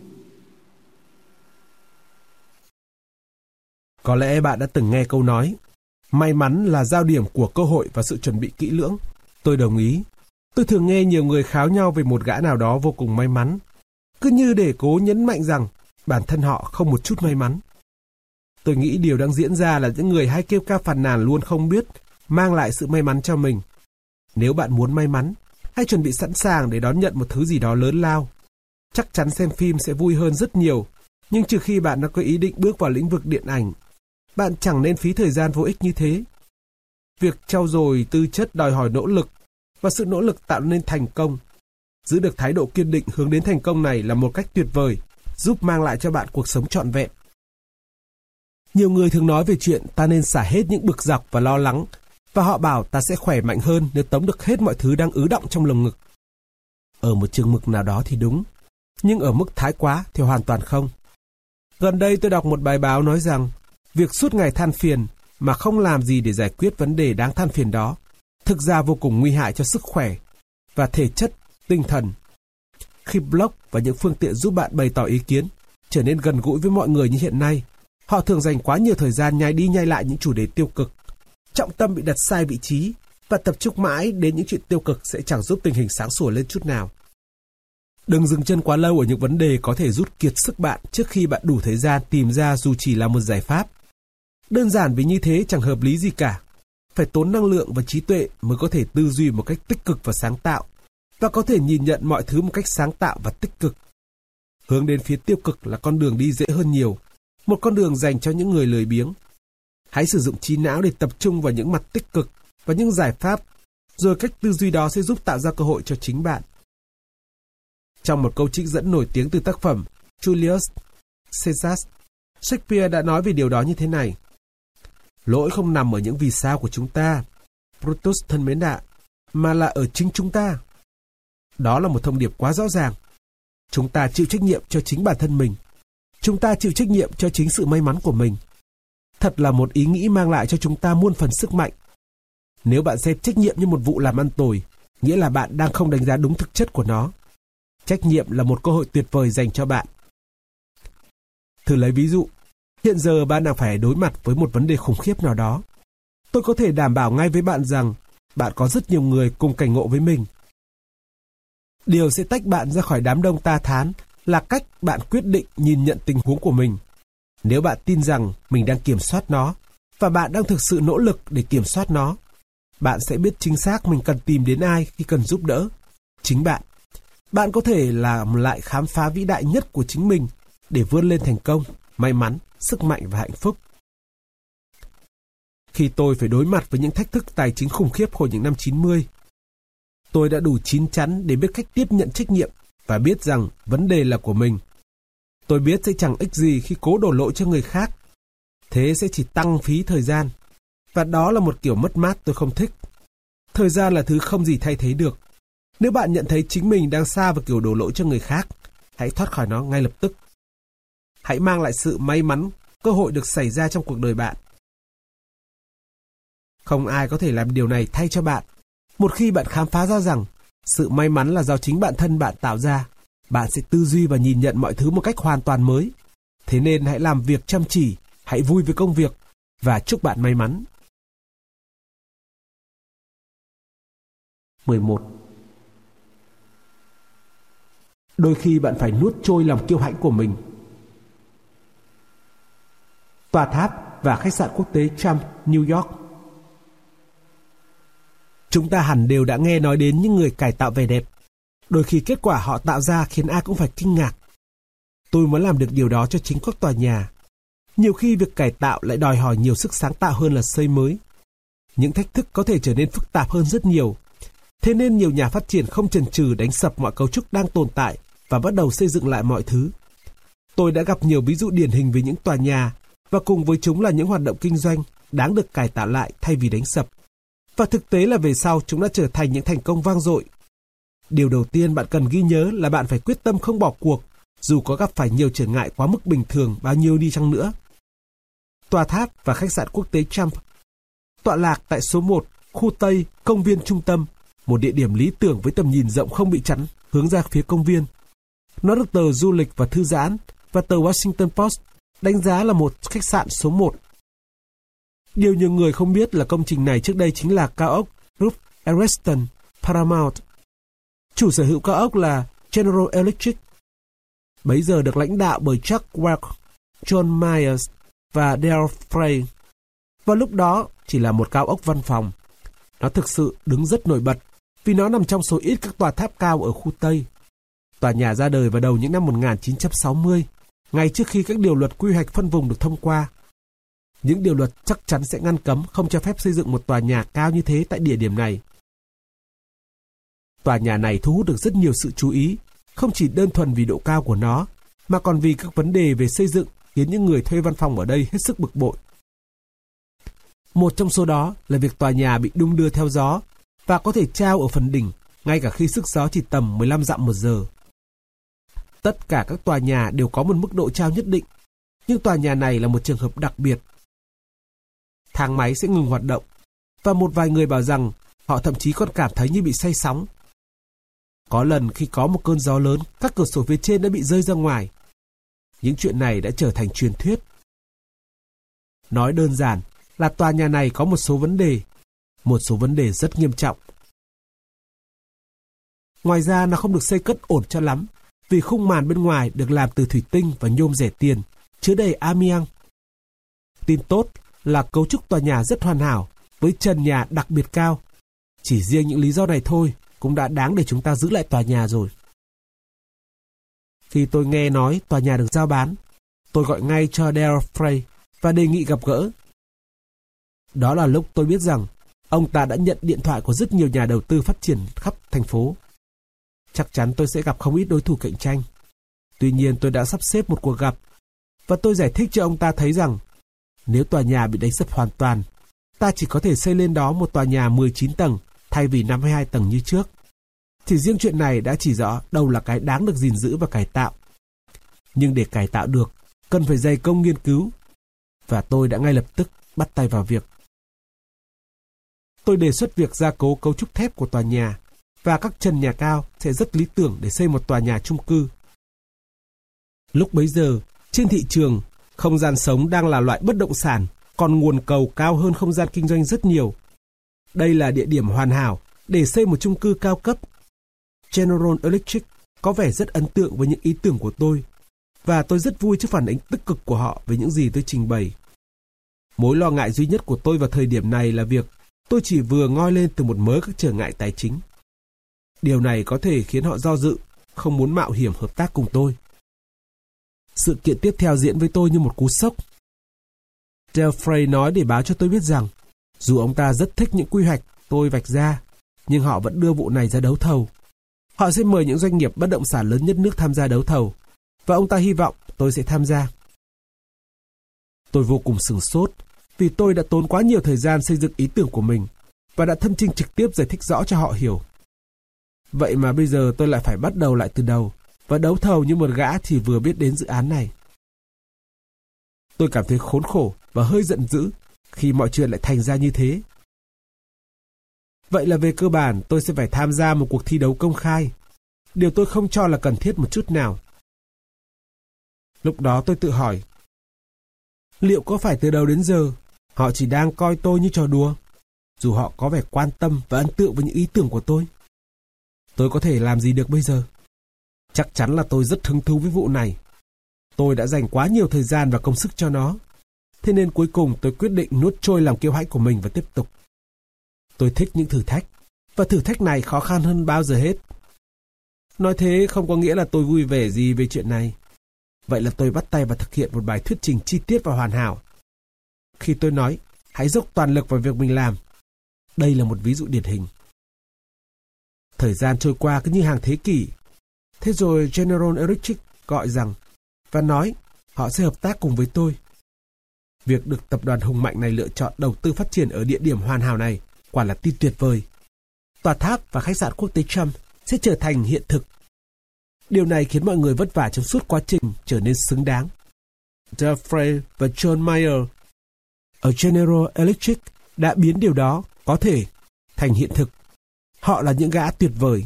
Có lẽ bạn đã từng nghe câu nói, may mắn là giao điểm của cơ hội và sự chuẩn bị kỹ lưỡng. Tôi đồng ý. Tôi thường nghe nhiều người kháo nhau về một gã nào đó vô cùng may mắn, cứ như để cố nhấn mạnh rằng bản thân họ không một chút may mắn. Tôi nghĩ điều đang diễn ra là những người hay kêu ca phàn nàn luôn không biết mang lại sự may mắn cho mình. Nếu bạn muốn may mắn, hãy chuẩn bị sẵn sàng để đón nhận một thứ gì đó lớn lao. Chắc chắn xem phim sẽ vui hơn rất nhiều, nhưng trừ khi bạn đã có ý định bước vào lĩnh vực điện ảnh, bạn chẳng nên phí thời gian vô ích như thế. Việc trau dồi tư chất đòi hỏi nỗ lực, và sự nỗ lực tạo nên thành công. Giữ được thái độ kiên định hướng đến thành công này là một cách tuyệt vời, giúp mang lại cho bạn cuộc sống trọn vẹn. Nhiều người thường nói về chuyện ta nên xả hết những bực dọc và lo lắng, và họ bảo ta sẽ khỏe mạnh hơn nếu tống được hết mọi thứ đang ứ đọng trong lồng ngực. Ở một chừng mực nào đó thì đúng, nhưng ở mức thái quá thì hoàn toàn không. Gần đây tôi đọc một bài báo nói rằng việc suốt ngày than phiền mà không làm gì để giải quyết vấn đề đáng than phiền đó thực ra vô cùng nguy hại cho sức khỏe và thể chất, tinh thần. Khi blog và những phương tiện giúp bạn bày tỏ ý kiến trở nên gần gũi với mọi người như hiện nay, họ thường dành quá nhiều thời gian nhai đi nhai lại những chủ đề tiêu cực. Trọng tâm bị đặt sai vị trí và tập trung mãi đến những chuyện tiêu cực sẽ chẳng giúp tình hình sáng sủa lên chút nào. Đừng dừng chân quá lâu ở những vấn đề có thể rút kiệt sức bạn trước khi bạn đủ thời gian tìm ra dù chỉ là một giải pháp. Đơn giản vì như thế chẳng hợp lý gì cả. Phải tốn năng lượng và trí tuệ mới có thể tư duy một cách tích cực và sáng tạo, và có thể nhìn nhận mọi thứ một cách sáng tạo và tích cực. Hướng đến phía tiêu cực là con đường đi dễ hơn nhiều, một con đường dành cho những người lười biếng. Hãy sử dụng trí não để tập trung vào những mặt tích cực và những giải pháp, rồi cách tư duy đó sẽ giúp tạo ra cơ hội cho chính bạn. Trong một câu trích dẫn nổi tiếng từ tác phẩm Julius Caesar, Shakespeare đã nói về điều đó như thế này: lỗi không nằm ở những vì sao của chúng ta, Brutus thân mến ạ, mà là ở chính chúng ta. Đó là một thông điệp quá rõ ràng. Chúng ta chịu trách nhiệm cho chính bản thân mình. Chúng ta chịu trách nhiệm cho chính sự may mắn của mình. Thật là một ý nghĩ mang lại cho chúng ta muôn phần sức mạnh. Nếu bạn xem trách nhiệm như một vụ làm ăn tồi, nghĩa là bạn đang không đánh giá đúng thực chất của nó. Trách nhiệm là một cơ hội tuyệt vời dành cho bạn. Thử lấy ví dụ, hiện giờ bạn đang phải đối mặt với một vấn đề khủng khiếp nào đó. Tôi có thể đảm bảo ngay với bạn rằng bạn có rất nhiều người cùng cảnh ngộ với mình. Điều sẽ tách bạn ra khỏi đám đông ta thán là cách bạn quyết định nhìn nhận tình huống của mình. Nếu bạn tin rằng mình đang kiểm soát nó và bạn đang thực sự nỗ lực để kiểm soát nó, bạn sẽ biết chính xác mình cần tìm đến ai khi cần giúp đỡ. Chính bạn. Bạn có thể làm lại khám phá vĩ đại nhất của chính mình để vươn lên thành công, may mắn, sức mạnh và hạnh phúc. Khi tôi phải đối mặt với những thách thức tài chính khủng khiếp hồi những năm chín mươi, tôi đã đủ chín chắn để biết cách tiếp nhận trách nhiệm và biết rằng vấn đề là của mình. Tôi biết sẽ chẳng ích gì khi cố đổ lỗi cho người khác. Thế sẽ chỉ tăng phí thời gian. Và đó là một kiểu mất mát tôi không thích. Thời gian là thứ không gì thay thế được. Nếu bạn nhận thấy chính mình đang sa vào kiểu đổ lỗi cho người khác, hãy thoát khỏi nó ngay lập tức. Hãy mang lại sự may mắn, cơ hội được xảy ra trong cuộc đời bạn. Không ai có thể làm điều này thay cho bạn. Một khi bạn khám phá ra rằng sự may mắn là do chính bản thân bạn tạo ra, bạn sẽ tư duy và nhìn nhận mọi thứ một cách hoàn toàn mới. Thế nên hãy làm việc chăm chỉ, hãy vui với công việc và chúc bạn may mắn. mười một. Đôi khi bạn phải nuốt trôi lòng kiêu hãnh của mình. Tòa tháp và khách sạn quốc tế Trump, New York. Chúng ta hẳn đều đã nghe nói đến những người cải tạo vẻ đẹp. Đôi khi kết quả họ tạo ra khiến ai cũng phải kinh ngạc. Tôi muốn làm được điều đó cho chính các tòa nhà. Nhiều khi việc cải tạo lại đòi hỏi nhiều sức sáng tạo hơn là xây mới. Những thách thức có thể trở nên phức tạp hơn rất nhiều. Thế nên nhiều nhà phát triển không chần chừ đánh sập mọi cấu trúc đang tồn tại và bắt đầu xây dựng lại mọi thứ. Tôi đã gặp nhiều ví dụ điển hình về những tòa nhà và cùng với chúng là những hoạt động kinh doanh đáng được cải tạo lại thay vì đánh sập. Và thực tế là về sau chúng đã trở thành những thành công vang dội. Điều đầu tiên bạn cần ghi nhớ là bạn phải quyết tâm không bỏ cuộc, dù có gặp phải nhiều trở ngại quá mức bình thường bao nhiêu đi chăng nữa. Tòa tháp và khách sạn quốc tế Trump tọa lạc tại số một, khu Tây, công viên trung tâm, một địa điểm lý tưởng với tầm nhìn rộng không bị chắn hướng ra phía công viên. Nó được tờ Du lịch và Thư giãn và tờ Washington Post đánh giá là một khách sạn số một. Điều nhiều người không biết là công trình này trước đây chính là cao ốc Group Ariston Paramount. Chủ sở hữu cao ốc là General Electric, bấy giờ được lãnh đạo bởi Chuck Welch, John Myers và Dale Frey. Vào lúc đó chỉ là một cao ốc văn phòng. Nó thực sự đứng rất nổi bật vì nó nằm trong số ít các tòa tháp cao ở khu Tây. Tòa nhà ra đời vào đầu những năm một nghìn chín trăm sáu mươi, ngay trước khi các điều luật quy hoạch phân vùng được thông qua. Những điều luật chắc chắn sẽ ngăn cấm không cho phép xây dựng một tòa nhà cao như thế tại địa điểm này. Tòa nhà này thu hút được rất nhiều sự chú ý, không chỉ đơn thuần vì độ cao của nó, mà còn vì các vấn đề về xây dựng khiến những người thuê văn phòng ở đây hết sức bực bội. Một trong số đó là việc tòa nhà bị đung đưa theo gió và có thể trao ở phần đỉnh, ngay cả khi sức gió chỉ tầm mười lăm dặm một giờ. Tất cả các tòa nhà đều có một mức độ trao nhất định, nhưng tòa nhà này là một trường hợp đặc biệt. Thang máy sẽ ngừng hoạt động, và một vài người bảo rằng họ thậm chí còn cảm thấy như bị say sóng. Có lần khi có một cơn gió lớn, các cửa sổ phía trên đã bị rơi ra ngoài. Những chuyện này đã trở thành truyền thuyết. Nói đơn giản là tòa nhà này có một số vấn đề, một số vấn đề rất nghiêm trọng. Ngoài ra nó không được xây cất ổn cho lắm, vì khung màn bên ngoài được làm từ thủy tinh và nhôm rẻ tiền, chứa đầy amiang. Tin tốt là cấu trúc tòa nhà rất hoàn hảo, với trần nhà đặc biệt cao. Chỉ riêng những lý do này thôi cũng đã đáng để chúng ta giữ lại tòa nhà rồi. Khi tôi nghe nói tòa nhà được giao bán, tôi gọi ngay cho Dale Frey và đề nghị gặp gỡ. Đó là lúc tôi biết rằng ông ta đã nhận điện thoại của rất nhiều nhà đầu tư phát triển khắp thành phố. Chắc chắn tôi sẽ gặp không ít đối thủ cạnh tranh. Tuy nhiên tôi đã sắp xếp một cuộc gặp, và tôi giải thích cho ông ta thấy rằng nếu tòa nhà bị đánh sập hoàn toàn, ta chỉ có thể xây lên đó một tòa nhà mười chín tầng thay vì năm mươi hai tầng như trước. Chỉ riêng chuyện này đã chỉ rõ đâu là cái đáng được gìn giữ và cải tạo. Nhưng để cải tạo được, cần phải dày công nghiên cứu, và tôi đã ngay lập tức bắt tay vào việc. Tôi đề xuất việc gia cố cấu trúc thép của tòa nhà, và các trần nhà cao sẽ rất lý tưởng để xây một tòa nhà chung cư. Lúc bấy giờ, trên thị trường, không gian sống đang là loại bất động sản, còn nguồn cầu cao hơn không gian kinh doanh rất nhiều. Đây là địa điểm hoàn hảo để xây một chung cư cao cấp. General Electric có vẻ rất ấn tượng với những ý tưởng của tôi, và tôi rất vui trước phản ứng tích cực của họ về những gì tôi trình bày. Mối lo ngại duy nhất của tôi vào thời điểm này là việc tôi chỉ vừa ngoi lên từ một mớ các trở ngại tài chính. Điều này có thể khiến họ do dự, không muốn mạo hiểm hợp tác cùng tôi. Sự kiện tiếp theo diễn với tôi như một cú sốc. Dale Frey nói để báo cho tôi biết rằng, dù ông ta rất thích những quy hoạch tôi vạch ra, nhưng họ vẫn đưa vụ này ra đấu thầu. Họ sẽ mời những doanh nghiệp bất động sản lớn nhất nước tham gia đấu thầu, và ông ta hy vọng tôi sẽ tham gia. Tôi vô cùng sửng sốt, vì tôi đã tốn quá nhiều thời gian xây dựng ý tưởng của mình, và đã thâm chinh trực tiếp giải thích rõ cho họ hiểu. Vậy mà bây giờ tôi lại phải bắt đầu lại từ đầu, và đấu thầu như một gã chỉ vừa biết đến dự án này. Tôi cảm thấy khốn khổ và hơi giận dữ khi mọi chuyện lại thành ra như thế. Vậy là về cơ bản tôi sẽ phải tham gia một cuộc thi đấu công khai. Điều tôi không cho là cần thiết một chút nào. Lúc đó tôi tự hỏi, liệu có phải từ đầu đến giờ họ chỉ đang coi tôi như trò đùa, dù họ có vẻ quan tâm và ấn tượng với những ý tưởng của tôi? Tôi có thể làm gì được bây giờ? Chắc chắn là tôi rất hứng thú với vụ này. Tôi đã dành quá nhiều thời gian và công sức cho nó. Thế nên cuối cùng tôi quyết định nuốt trôi lòng kiêu hãnh của mình và tiếp tục. Tôi thích những thử thách, và thử thách này khó khăn hơn bao giờ hết. Nói thế không có nghĩa là tôi vui vẻ gì về chuyện này. Vậy là tôi bắt tay và thực hiện một bài thuyết trình chi tiết và hoàn hảo. Khi tôi nói, hãy dốc toàn lực vào việc mình làm, đây là một ví dụ điển hình. Thời gian trôi qua cứ như hàng thế kỷ. Thế rồi General Electric gọi rằng và nói họ sẽ hợp tác cùng với tôi. Việc được tập đoàn hùng mạnh này lựa chọn đầu tư phát triển ở địa điểm hoàn hảo này quả là tin tuyệt vời. Tòa tháp và khách sạn quốc tế Trump sẽ trở thành hiện thực. Điều này khiến mọi người vất vả trong suốt quá trình trở nên xứng đáng. Jeffrey và John Mayer ở General Electric đã biến điều đó có thể thành hiện thực. Họ là những gã tuyệt vời.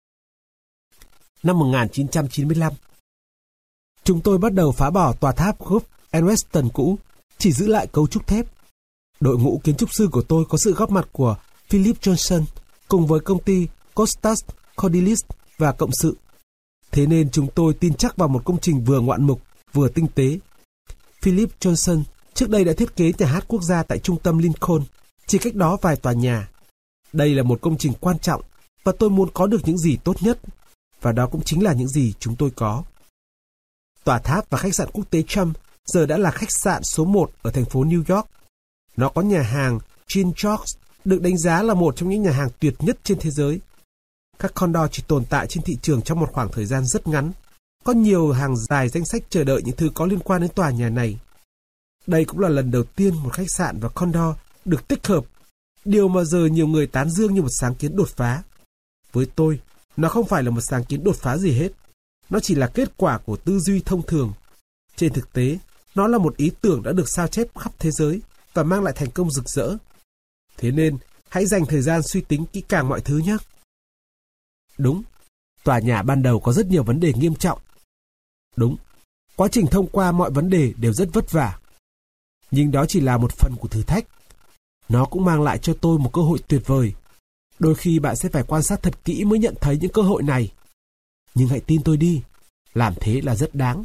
Năm một nghìn chín trăm chín mươi lăm, chúng tôi bắt đầu phá bỏ tòa tháp Gulf and Weston cũ, chỉ giữ lại cấu trúc thép. Đội ngũ kiến trúc sư của tôi có sự góp mặt của Philip Johnson cùng với công ty Costas Cordilis và cộng sự. Thế nên chúng tôi tin chắc vào một công trình vừa ngoạn mục, vừa tinh tế. Philip Johnson trước đây đã thiết kế nhà hát quốc gia tại trung tâm Lincoln, chỉ cách đó vài tòa nhà. Đây là một công trình quan trọng, và tôi muốn có được những gì tốt nhất, và đó cũng chính là những gì chúng tôi có. Tòa tháp và khách sạn quốc tế Trump giờ đã là khách sạn số một ở thành phố New York. Nó có nhà hàng Jean George, được đánh giá là một trong những nhà hàng tuyệt nhất trên thế giới. Các condo chỉ tồn tại trên thị trường trong một khoảng thời gian rất ngắn. Có nhiều hàng dài danh sách chờ đợi những thứ có liên quan đến tòa nhà này. Đây cũng là lần đầu tiên một khách sạn và condo được tích hợp, điều mà giờ nhiều người tán dương như một sáng kiến đột phá. Với tôi, nó không phải là một sáng kiến đột phá gì hết. Nó chỉ là kết quả của tư duy thông thường. Trên thực tế, nó là một ý tưởng đã được sao chép khắp thế giới và mang lại thành công rực rỡ. Thế nên, hãy dành thời gian suy tính kỹ càng mọi thứ nhé. Đúng, tòa nhà ban đầu có rất nhiều vấn đề nghiêm trọng. Đúng, quá trình thông qua mọi vấn đề đều rất vất vả. Nhưng đó chỉ là một phần của thử thách. Nó cũng mang lại cho tôi một cơ hội tuyệt vời. Đôi khi bạn sẽ phải quan sát thật kỹ mới nhận thấy những cơ hội này. Nhưng hãy tin tôi đi, làm thế là rất đáng.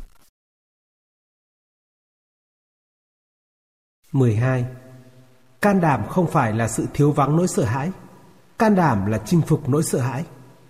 mười hai. Can đảm không phải là sự thiếu vắng nỗi sợ hãi. Can đảm là chinh phục nỗi sợ hãi.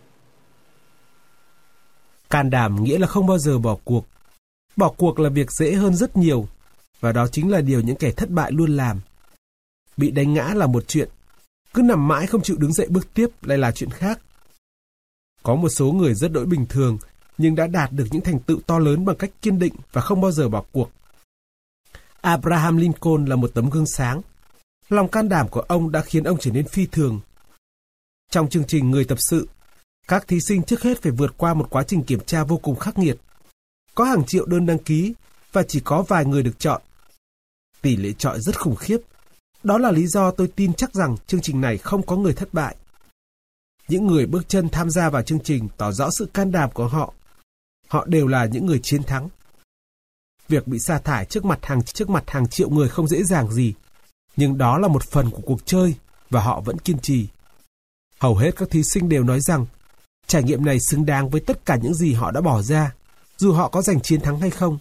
Can đảm nghĩa là không bao giờ bỏ cuộc. Bỏ cuộc là việc dễ hơn rất nhiều, và đó chính là điều những kẻ thất bại luôn làm. Bị đánh ngã là một chuyện, cứ nằm mãi không chịu đứng dậy bước tiếp lại là chuyện khác. Có một số người rất đỗi bình thường, nhưng đã đạt được những thành tựu to lớn bằng cách kiên định và không bao giờ bỏ cuộc. Abraham Lincoln là một tấm gương sáng. Lòng can đảm của ông đã khiến ông trở nên phi thường. Trong chương trình Người tập sự, các thí sinh trước hết phải vượt qua một quá trình kiểm tra vô cùng khắc nghiệt. Có hàng triệu đơn đăng ký và chỉ có vài người được chọn. Tỷ lệ chọi rất khủng khiếp. Đó là lý do tôi tin chắc rằng chương trình này không có người thất bại. Những người bước chân tham gia vào chương trình tỏ rõ sự can đảm của họ. Họ đều là những người chiến thắng. Việc bị sa thải trước mặt hàng trước mặt hàng triệu người không dễ dàng gì, nhưng đó là một phần của cuộc chơi và họ vẫn kiên trì. Hầu hết các thí sinh đều nói rằng trải nghiệm này xứng đáng với tất cả những gì họ đã bỏ ra, dù họ có giành chiến thắng hay không.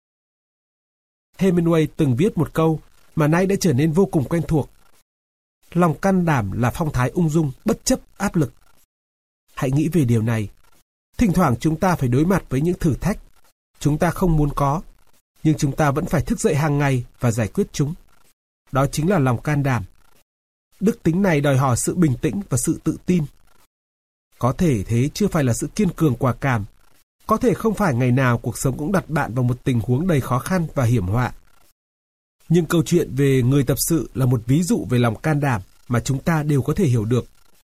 Hemingway từng viết một câu mà nay đã trở nên vô cùng quen thuộc. Lòng can đảm là phong thái ung dung, bất chấp áp lực. Hãy nghĩ về điều này. Thỉnh thoảng chúng ta phải đối mặt với những thử thách chúng ta không muốn có, nhưng chúng ta vẫn phải thức dậy hàng ngày và giải quyết chúng. Đó chính là lòng can đảm. Đức tính này đòi hỏi sự bình tĩnh và sự tự tin. Có thể thế chưa phải là sự kiên cường quả cảm. Có thể không phải ngày nào cuộc sống cũng đặt bạn vào một tình huống đầy khó khăn và hiểm họa. Nhưng câu chuyện về người tập sự là một ví dụ về lòng can đảm mà chúng ta đều có thể hiểu được.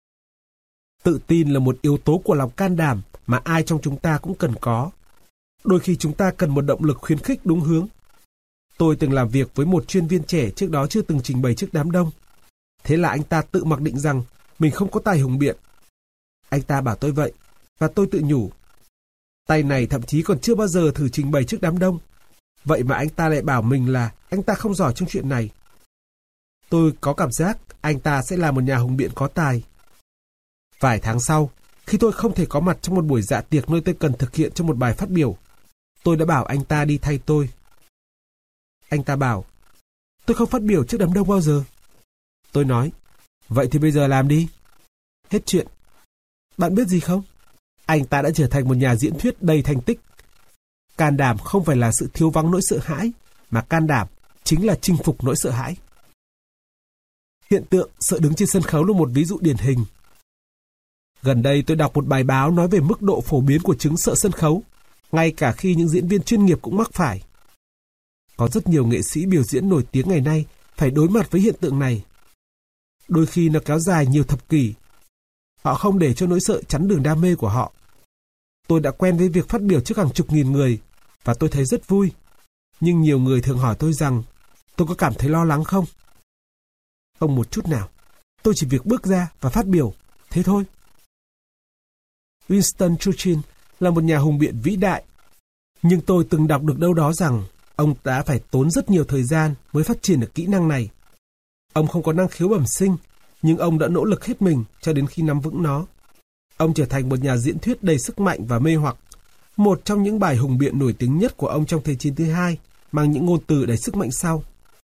Tự tin là một yếu tố của lòng can đảm mà ai trong chúng ta cũng cần có. Đôi khi chúng ta cần một động lực khuyến khích đúng hướng. Tôi từng làm việc với một chuyên viên trẻ trước đó chưa từng trình bày trước đám đông. Thế là anh ta tự mặc định rằng mình không có tài hùng biện. Anh ta bảo tôi vậy, Và tôi tự nhủ, tay này thậm chí còn chưa bao giờ thử trình bày trước đám đông. Vậy mà anh ta lại bảo mình là anh ta không giỏi trong chuyện này. Tôi có cảm giác anh ta sẽ là một nhà hùng biện có tài. Vài tháng sau, khi tôi không thể có mặt trong một buổi dạ tiệc nơi tôi cần thực hiện cho một bài phát biểu, tôi đã bảo anh ta đi thay tôi. Anh ta bảo, tôi không phát biểu trước đám đông bao giờ. Tôi nói, vậy thì bây giờ làm đi. Hết chuyện. Bạn biết gì không? Anh ta đã trở thành một nhà diễn thuyết đầy thành tích. Can đảm không phải là sự thiếu vắng nỗi sợ hãi, mà can đảm chính là chinh phục nỗi sợ hãi. Hiện tượng sợ đứng trên sân khấu là một ví dụ điển hình. Gần đây tôi đọc một bài báo nói về mức độ phổ biến của chứng sợ sân khấu, ngay cả khi những diễn viên chuyên nghiệp cũng mắc phải. Có rất nhiều nghệ sĩ biểu diễn nổi tiếng ngày nay phải đối mặt với hiện tượng này. Đôi khi nó kéo dài nhiều thập kỷ. Họ không để cho nỗi sợ chắn đường đam mê của họ. Tôi đã quen với việc phát biểu trước hàng chục nghìn người, và tôi thấy rất vui. Nhưng nhiều người thường hỏi tôi rằng, tôi có cảm thấy lo lắng không? Không một chút nào. Tôi chỉ việc bước ra và phát biểu, thế thôi. Winston Churchill là một nhà hùng biện vĩ đại. Nhưng tôi từng đọc được đâu đó rằng ông đã phải tốn rất nhiều thời gian mới phát triển được kỹ năng này. Ông không có năng khiếu bẩm sinh, nhưng ông đã nỗ lực hết mình cho đến khi nắm vững nó. Ông trở thành một nhà diễn thuyết đầy sức mạnh và mê hoặc. Một trong những bài hùng biện nổi tiếng nhất của ông trong Thế chiến thứ hai mang những ngôn từ đầy sức mạnh sau.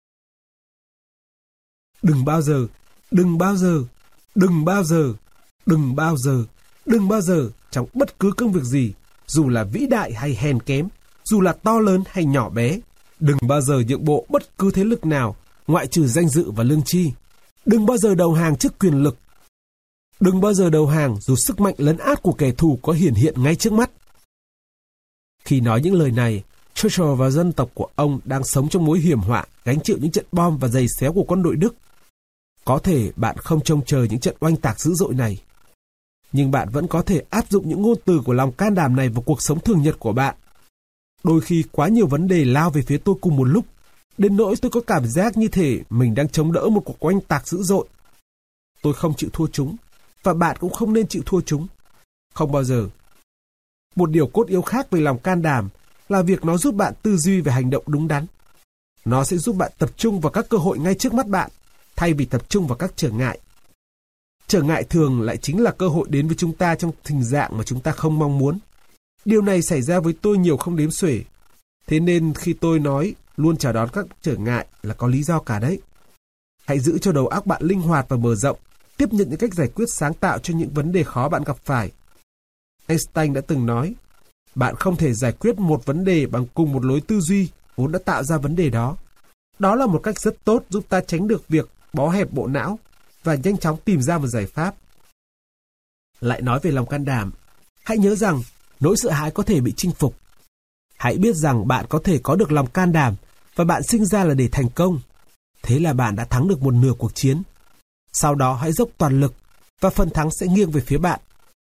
Đừng bao giờ, đừng bao giờ, đừng bao giờ, đừng bao giờ, đừng bao giờ trong bất cứ công việc gì, dù là vĩ đại hay hèn kém, dù là to lớn hay nhỏ bé, đừng bao giờ nhượng bộ bất cứ thế lực nào, ngoại trừ danh dự và lương tri. Đừng bao giờ đầu hàng trước quyền lực. Đừng bao giờ đầu hàng dù sức mạnh lấn át của kẻ thù có hiển hiện ngay trước mắt. Khi nói những lời này, Churchill và dân tộc của ông đang sống trong mối hiểm họa, gánh chịu những trận bom và giày xéo của quân đội Đức. Có thể bạn không trông chờ những trận oanh tạc dữ dội này, nhưng bạn vẫn có thể áp dụng những ngôn từ của lòng can đảm này vào cuộc sống thường nhật của bạn. Đôi khi quá nhiều vấn đề lao về phía tôi cùng một lúc, đến nỗi tôi có cảm giác như thể mình đang chống đỡ một cuộc oanh tạc dữ dội. Tôi không chịu thua chúng, và bạn cũng không nên chịu thua chúng. Không bao giờ. Một điều cốt yếu khác về lòng can đảm là việc nó giúp bạn tư duy về hành động đúng đắn. Nó sẽ giúp bạn tập trung vào các cơ hội ngay trước mắt bạn, thay vì tập trung vào các trở ngại. Trở ngại thường lại chính là cơ hội đến với chúng ta trong hình dạng mà chúng ta không mong muốn. Điều này xảy ra với tôi nhiều không đếm xuể. Thế nên khi tôi nói luôn chào đón các trở ngại là có lý do cả đấy. Hãy giữ cho đầu óc bạn linh hoạt và mở rộng, tiếp nhận những cách giải quyết sáng tạo cho những vấn đề khó bạn gặp phải. Einstein đã từng nói, bạn không thể giải quyết một vấn đề bằng cùng một lối tư duy vốn đã tạo ra vấn đề đó. Đó là một cách rất tốt giúp ta tránh được việc bó hẹp bộ não và nhanh chóng tìm ra một giải pháp. Lại nói về lòng can đảm, hãy nhớ rằng nỗi sợ hãi có thể bị chinh phục. Hãy biết rằng bạn có thể có được lòng can đảm và bạn sinh ra là để thành công. Thế là bạn đã thắng được một nửa cuộc chiến. Sau đó hãy dốc toàn lực và phần thắng sẽ nghiêng về phía bạn.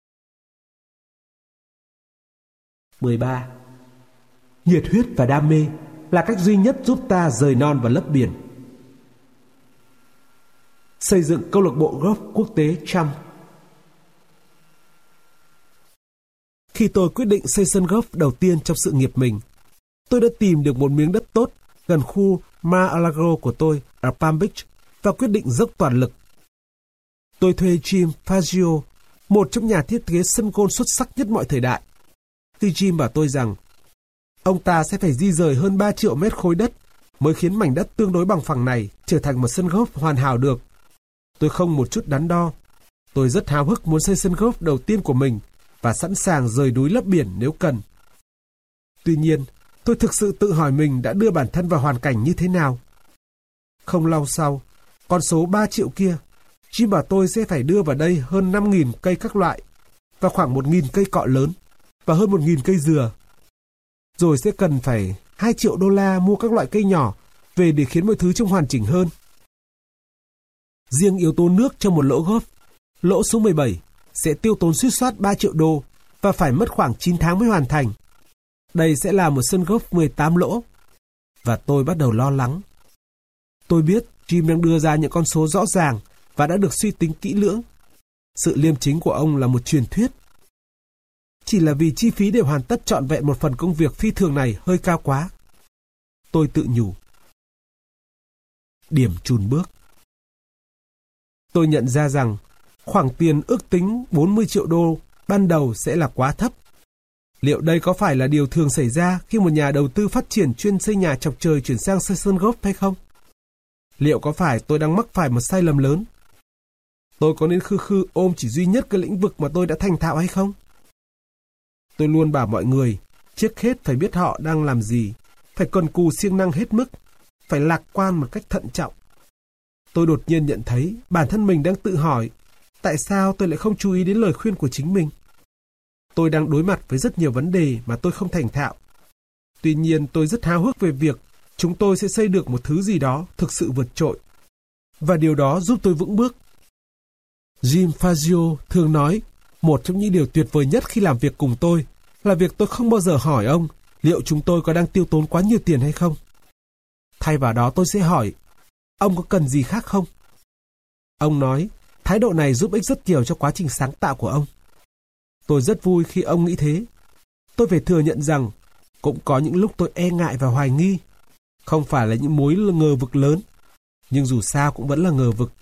mười ba. Nhiệt huyết và đam mê là cách duy nhất giúp ta rời non và lấp biển. Xây dựng câu lạc bộ golf quốc tế Trump. Khi tôi quyết định xây sân golf đầu tiên trong sự nghiệp mình, tôi đã tìm được một miếng đất tốt gần khu Mar-a-Lago của tôi ở Palm Beach và quyết định dốc toàn lực. Tôi thuê Jim Fazio, một trong nhà thiết kế sân golf xuất sắc nhất mọi thời đại. Khi Jim bảo tôi rằng ông ta sẽ phải di rời hơn ba triệu mét khối đất mới khiến mảnh đất tương đối bằng phẳng này trở thành một sân golf hoàn hảo được, tôi không một chút đắn đo. Tôi rất háo hức muốn xây sân golf đầu tiên của mình và sẵn sàng rời núi lấp biển nếu cần. Tuy nhiên, tôi thực sự tự hỏi mình đã đưa bản thân vào hoàn cảnh như thế nào. Không lâu sau, con số ba triệu kia, Jim bảo tôi sẽ phải đưa vào đây hơn năm nghìn cây các loại và khoảng một nghìn cây cọ lớn và hơn một nghìn cây dừa. Rồi sẽ cần phải hai triệu đô la mua các loại cây nhỏ về để khiến mọi thứ trông hoàn chỉnh hơn. Riêng yếu tố nước cho một lỗ golf, lỗ số mười bảy, sẽ tiêu tốn suýt soát ba triệu đô và phải mất khoảng chín tháng mới hoàn thành. Đây sẽ là một sân golf mười tám lỗ. Và tôi bắt đầu lo lắng. Tôi biết Jim đang đưa ra những con số rõ ràng và đã được suy tính kỹ lưỡng. Sự liêm chính của ông là một truyền thuyết. chỉ là vì chi phí để hoàn tất trọn vẹn một phần công việc phi thường này hơi cao quá. Tôi tự nhủ. Điểm chùn bước. Tôi nhận ra rằng khoản tiền ước tính bốn mươi triệu đô ban đầu sẽ là quá thấp. Liệu đây có phải là điều thường xảy ra khi một nhà đầu tư phát triển chuyên xây nhà chọc trời chuyển sang xây sân golf hay không? Liệu có phải tôi đang mắc phải một sai lầm lớn? Tôi có nên khư khư ôm chỉ duy nhất cái lĩnh vực mà tôi đã thành thạo hay không? Tôi luôn bảo mọi người, trước hết phải biết họ đang làm gì, phải cần cù siêng năng hết mức, phải lạc quan một cách thận trọng. Tôi đột nhiên nhận thấy bản thân mình đang tự hỏi, tại sao tôi lại không chú ý đến lời khuyên của chính mình? Tôi đang đối mặt với rất nhiều vấn đề mà tôi không thành thạo. Tuy nhiên tôi rất háo hức về việc chúng tôi sẽ xây được một thứ gì đó thực sự vượt trội. Và điều đó giúp tôi vững bước. Jim Fazio thường nói, một trong những điều tuyệt vời nhất khi làm việc cùng tôi là việc tôi không bao giờ hỏi ông liệu chúng tôi có đang tiêu tốn quá nhiều tiền hay không. Thay vào đó tôi sẽ hỏi, ông có cần gì khác không? Ông nói, thái độ này giúp ích rất nhiều cho quá trình sáng tạo của ông. Tôi rất vui khi ông nghĩ thế. Tôi phải thừa nhận rằng cũng có những lúc tôi e ngại và hoài nghi. Không phải là những mối ngờ vực lớn, nhưng dù sao cũng vẫn là ngờ vực.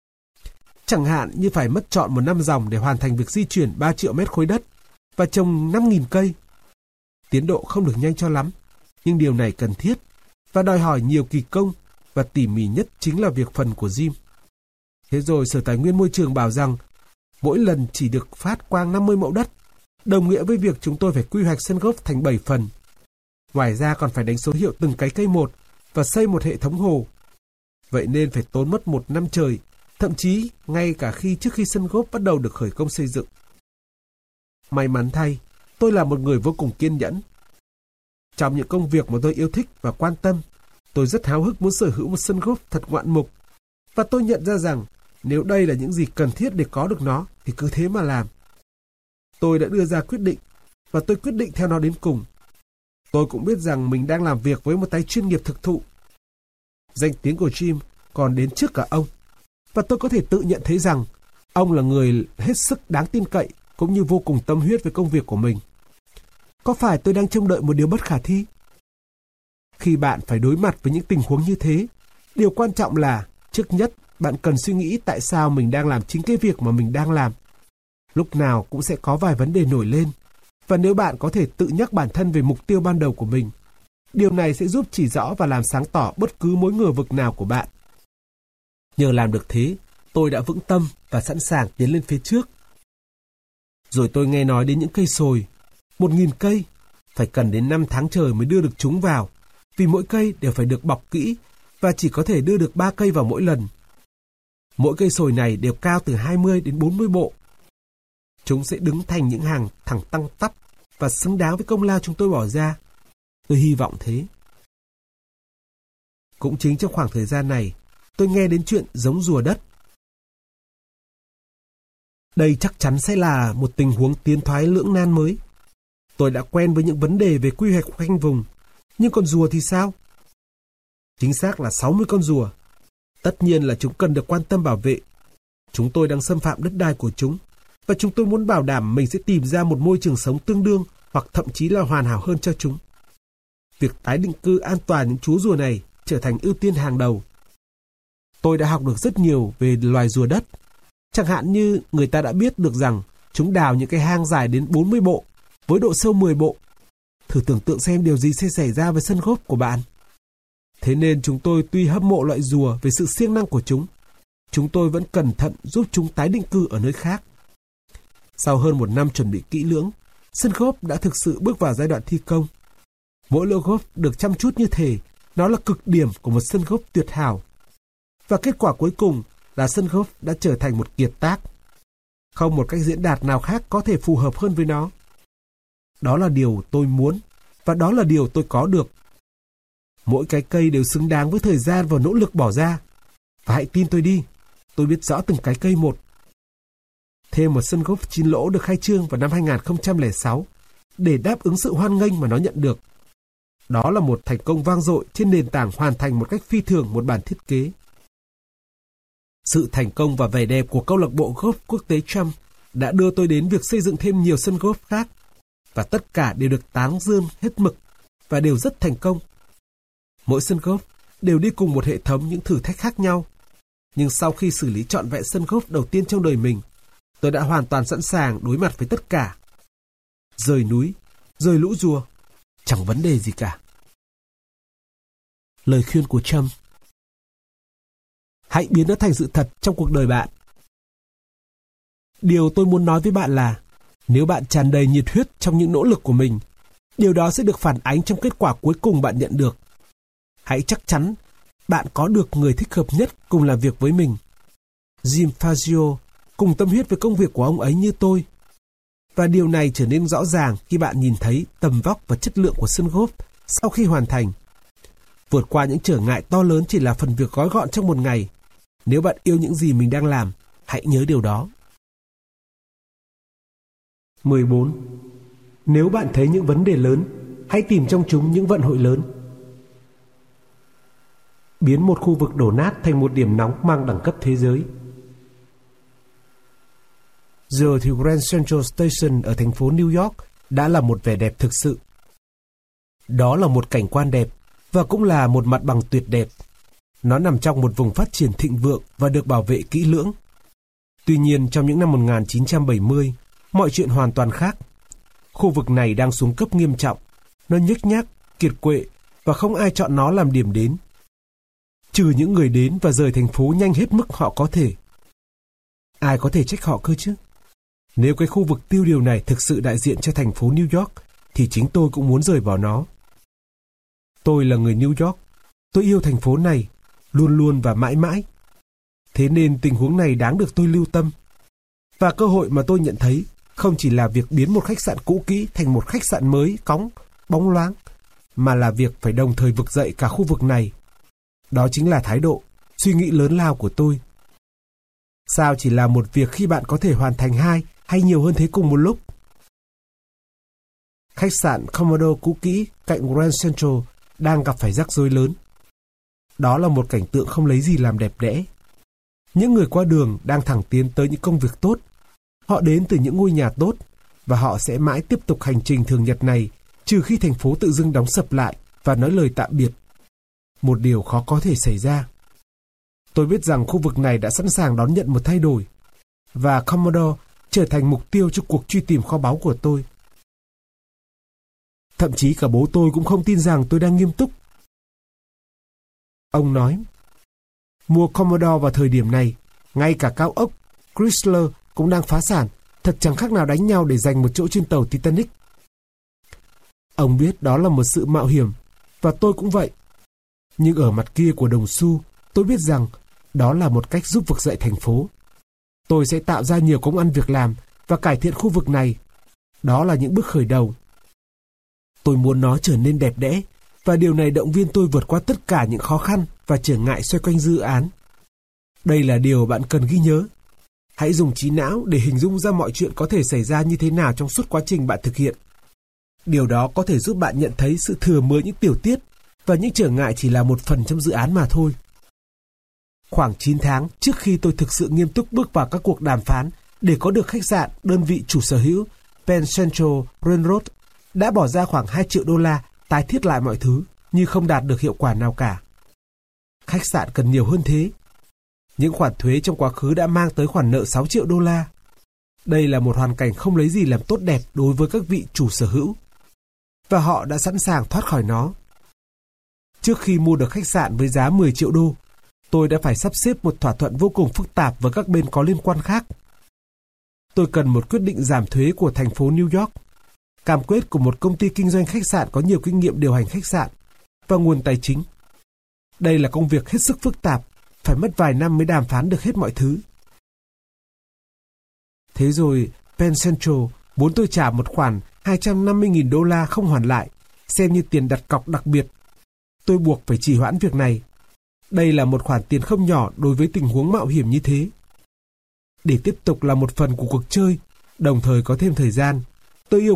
Chẳng hạn như phải mất trọn một năm ròng để hoàn thành việc di chuyển ba triệu mét khối đất và trồng năm nghìn cây. Tiến độ không được nhanh cho lắm, nhưng điều này cần thiết và đòi hỏi nhiều kỳ công, và tỉ mỉ nhất chính là việc phần của Jim. Thế rồi Sở Tài nguyên Môi trường bảo rằng mỗi lần chỉ được phát quang năm mươi mẫu đất, đồng nghĩa với việc chúng tôi phải quy hoạch sân golf thành bảy phần. Ngoài ra còn phải đánh số hiệu từng cái cây một và xây một hệ thống hồ. Vậy nên phải tốn mất một năm trời, thậm chí ngay cả khi trước khi sân golf bắt đầu được khởi công xây dựng. May mắn thay, tôi là một người vô cùng kiên nhẫn. Trong những công việc mà tôi yêu thích và quan tâm, tôi rất háo hức muốn sở hữu một sân golf thật ngoạn mục. Và tôi nhận ra rằng nếu đây là những gì cần thiết để có được nó thì cứ thế mà làm. Tôi đã đưa ra quyết định và tôi quyết định theo nó đến cùng. Tôi cũng biết rằng mình đang làm việc với một tay chuyên nghiệp thực thụ. Danh tiếng của Jim còn đến trước cả ông. Và tôi có thể tự nhận thấy rằng ông là người hết sức đáng tin cậy cũng như vô cùng tâm huyết với công việc của mình. Có phải tôi đang trông đợi một điều bất khả thi? Khi bạn phải đối mặt với những tình huống như thế, điều quan trọng là trước nhất bạn cần suy nghĩ tại sao mình đang làm chính cái việc mà mình đang làm. Lúc nào cũng sẽ có vài vấn đề nổi lên, và nếu bạn có thể tự nhắc bản thân về mục tiêu ban đầu của mình, điều này sẽ giúp chỉ rõ và làm sáng tỏ bất cứ mối ngờ vực nào của bạn. Nhờ làm được thế, tôi đã vững tâm và sẵn sàng tiến lên phía trước. Rồi tôi nghe nói đến những cây sồi, một nghìn cây, phải cần đến năm tháng trời mới đưa được chúng vào, vì mỗi cây đều phải được bọc kỹ và chỉ có thể đưa được ba cây vào mỗi lần. Mỗi cây sồi này đều cao từ hai mươi đến bốn mươi bộ. Chúng sẽ đứng thành những hàng thẳng tăng tắp và xứng đáng với công lao chúng tôi bỏ ra. Tôi hy vọng thế. Cũng chính trong khoảng thời gian này, tôi nghe đến chuyện giống rùa đất. Đây chắc chắn sẽ là một tình huống tiến thoái lưỡng nan mới. Tôi đã quen với những vấn đề về quy hoạch khoanh vùng, nhưng còn rùa thì sao? Chính xác là sáu mươi con rùa. Tất nhiên là chúng cần được quan tâm bảo vệ. Chúng tôi đang xâm phạm đất đai của chúng, và chúng tôi muốn bảo đảm mình sẽ tìm ra một môi trường sống tương đương hoặc thậm chí là hoàn hảo hơn cho chúng. Việc tái định cư an toàn những chú rùa này trở thành ưu tiên hàng đầu. Tôi đã học được rất nhiều về loài rùa đất. Chẳng hạn như người ta đã biết được rằng chúng đào những cái hang dài đến bốn mươi bộ, với độ sâu mười bộ. Thử tưởng tượng xem điều gì sẽ xảy ra với sân golf của bạn. Thế nên chúng tôi tuy hâm mộ loại rùa về sự siêng năng của chúng, chúng tôi vẫn cẩn thận giúp chúng tái định cư ở nơi khác. Sau hơn một năm chuẩn bị kỹ lưỡng, sân golf đã thực sự bước vào giai đoạn thi công. Mỗi lỗ golf được chăm chút như thể nó là cực điểm của một sân golf tuyệt hảo. Và kết quả cuối cùng là sân golf đã trở thành một kiệt tác. Không một cách diễn đạt nào khác có thể phù hợp hơn với nó. Đó là điều tôi muốn, và đó là điều tôi có được. Mỗi cái cây đều xứng đáng với thời gian và nỗ lực bỏ ra. Và hãy tin tôi đi, tôi biết rõ từng cái cây một. Thêm một sân golf chín lỗ được khai trương vào năm hai nghìn không trăm lẻ sáu để đáp ứng sự hoan nghênh mà nó nhận được. Đó là một thành công vang dội trên nền tảng hoàn thành một cách phi thường một bản thiết kế. Sự thành công và vẻ đẹp của câu lạc bộ golf quốc tế Trump đã đưa tôi đến việc xây dựng thêm nhiều sân golf khác. và tất cả đều được tán dương hết mực và đều rất thành công. Mỗi sân golf đều đi cùng một hệ thống những thử thách khác nhau. Nhưng sau khi xử lý trọn vẹn sân golf đầu tiên trong đời mình, tôi đã hoàn toàn sẵn sàng đối mặt với tất cả. Rời núi, rời lũ rùa, chẳng vấn đề gì cả. Lời khuyên của Trump: hãy biến nó thành sự thật trong cuộc đời bạn. Điều tôi muốn nói với bạn là, nếu bạn tràn đầy nhiệt huyết trong những nỗ lực của mình, điều đó sẽ được phản ánh trong kết quả cuối cùng bạn nhận được. Hãy chắc chắn bạn có được người thích hợp nhất cùng làm việc với mình. Jim Fazio cùng tâm huyết với công việc của ông ấy như tôi. Và điều này trở nên rõ ràng khi bạn nhìn thấy tầm vóc và chất lượng của sân golf sau khi hoàn thành. Vượt qua những trở ngại to lớn chỉ là phần việc gói gọn trong một ngày. Nếu bạn yêu những gì mình đang làm, hãy nhớ điều đó. mười bốn. Nếu bạn thấy những vấn đề lớn, hãy tìm trong chúng những vận hội lớn. Biến một khu vực đổ nát thành một điểm nóng mang đẳng cấp thế giới. Giờ thì Grand Central Station ở thành phố New York đã là một vẻ đẹp thực sự. Đó là một cảnh quan đẹp và cũng là một mặt bằng tuyệt đẹp. Nó nằm trong một vùng phát triển thịnh vượng và được bảo vệ kỹ lưỡng. Tuy nhiên, trong những năm một nghìn chín trăm bảy mươi, mọi chuyện hoàn toàn khác. Khu vực này đang xuống cấp nghiêm trọng. Nó nhếch nhác, kiệt quệ và không ai chọn nó làm điểm đến. Trừ những người đến và rời thành phố nhanh hết mức họ có thể. Ai có thể trách họ cơ chứ? Nếu cái khu vực tiêu điều này thực sự đại diện cho thành phố New York, thì chính tôi cũng muốn rời bỏ nó. Tôi là người New York. Tôi yêu thành phố này, luôn luôn và mãi mãi. Thế nên tình huống này đáng được tôi lưu tâm. Và cơ hội mà tôi nhận thấy không chỉ là việc biến một khách sạn cũ kỹ thành một khách sạn mới, cóng, bóng loáng, mà là việc phải đồng thời vực dậy cả khu vực này. Đó chính là thái độ, suy nghĩ lớn lao của tôi. Sao chỉ là một việc khi bạn có thể hoàn thành hai hay nhiều hơn thế cùng một lúc? Khách sạn Commodore cũ kỹ cạnh Grand Central đang gặp phải rắc rối lớn. Đó là một cảnh tượng không lấy gì làm đẹp đẽ. Những người qua đường đang thẳng tiến tới những công việc tốt. Họ đến từ những ngôi nhà tốt, và họ sẽ mãi tiếp tục hành trình thường nhật này, trừ khi thành phố tự dưng đóng sập lại và nói lời tạm biệt. Một điều khó có thể xảy ra. Tôi biết rằng khu vực này đã sẵn sàng đón nhận một thay đổi, và Commodore trở thành mục tiêu cho cuộc truy tìm kho báu của tôi. Thậm chí cả bố tôi cũng không tin rằng tôi đang nghiêm túc. Ông nói, mua Commodore vào thời điểm này, ngay cả cao ốc Chrysler cũng đang phá sản, thật chẳng khác nào đánh nhau để giành một chỗ trên tàu Titanic. Ông biết đó là một sự mạo hiểm, và tôi cũng vậy. Nhưng ở mặt kia của đồng xu, tôi biết rằng đó là một cách giúp vực dậy thành phố. Tôi sẽ tạo ra nhiều công ăn việc làm và cải thiện khu vực này. Đó là những bước khởi đầu. Tôi muốn nó trở nên đẹp đẽ, và điều này động viên tôi vượt qua tất cả những khó khăn và trở ngại xoay quanh dự án. Đây là điều bạn cần ghi nhớ. Hãy dùng trí não để hình dung ra mọi chuyện có thể xảy ra như thế nào trong suốt quá trình bạn thực hiện. Điều đó có thể giúp bạn nhận thấy sự thừa mới những tiểu tiết, và những trở ngại chỉ là một phần trong dự án mà thôi. Khoảng chín tháng trước khi tôi thực sự nghiêm túc bước vào các cuộc đàm phán để có được khách sạn đơn vị chủ sở hữu Penn Central Railroad, đã bỏ ra khoảng hai triệu đô la tái thiết lại mọi thứ, nhưng không đạt được hiệu quả nào cả. Khách sạn cần nhiều hơn thế. Những khoản thuế trong quá khứ đã mang tới khoản nợ sáu triệu đô la. Đây là một hoàn cảnh không lấy gì làm tốt đẹp đối với các vị chủ sở hữu, và họ đã sẵn sàng thoát khỏi nó. Trước khi mua được khách sạn với giá mười triệu đô, tôi đã phải sắp xếp một thỏa thuận vô cùng phức tạp với các bên có liên quan khác. Tôi cần một quyết định giảm thuế của thành phố New York, cam kết của một công ty kinh doanh khách sạn có nhiều kinh nghiệm điều hành khách sạn, và nguồn tài chính. Đây là công việc hết sức phức tạp, phải mất vài năm mới đàm phán được hết mọi thứ. Thế rồi, Penn Central muốn tôi trả một khoản hai trăm năm mươi nghìn đô la không hoàn lại, xem như tiền đặt cọc đặc biệt. Tôi buộc phải trì hoãn việc này. Đây là một khoản tiền không nhỏ đối với tình huống mạo hiểm như thế. Để tiếp tục là một phần của cuộc chơi, đồng thời có thêm thời gian, tôi yêu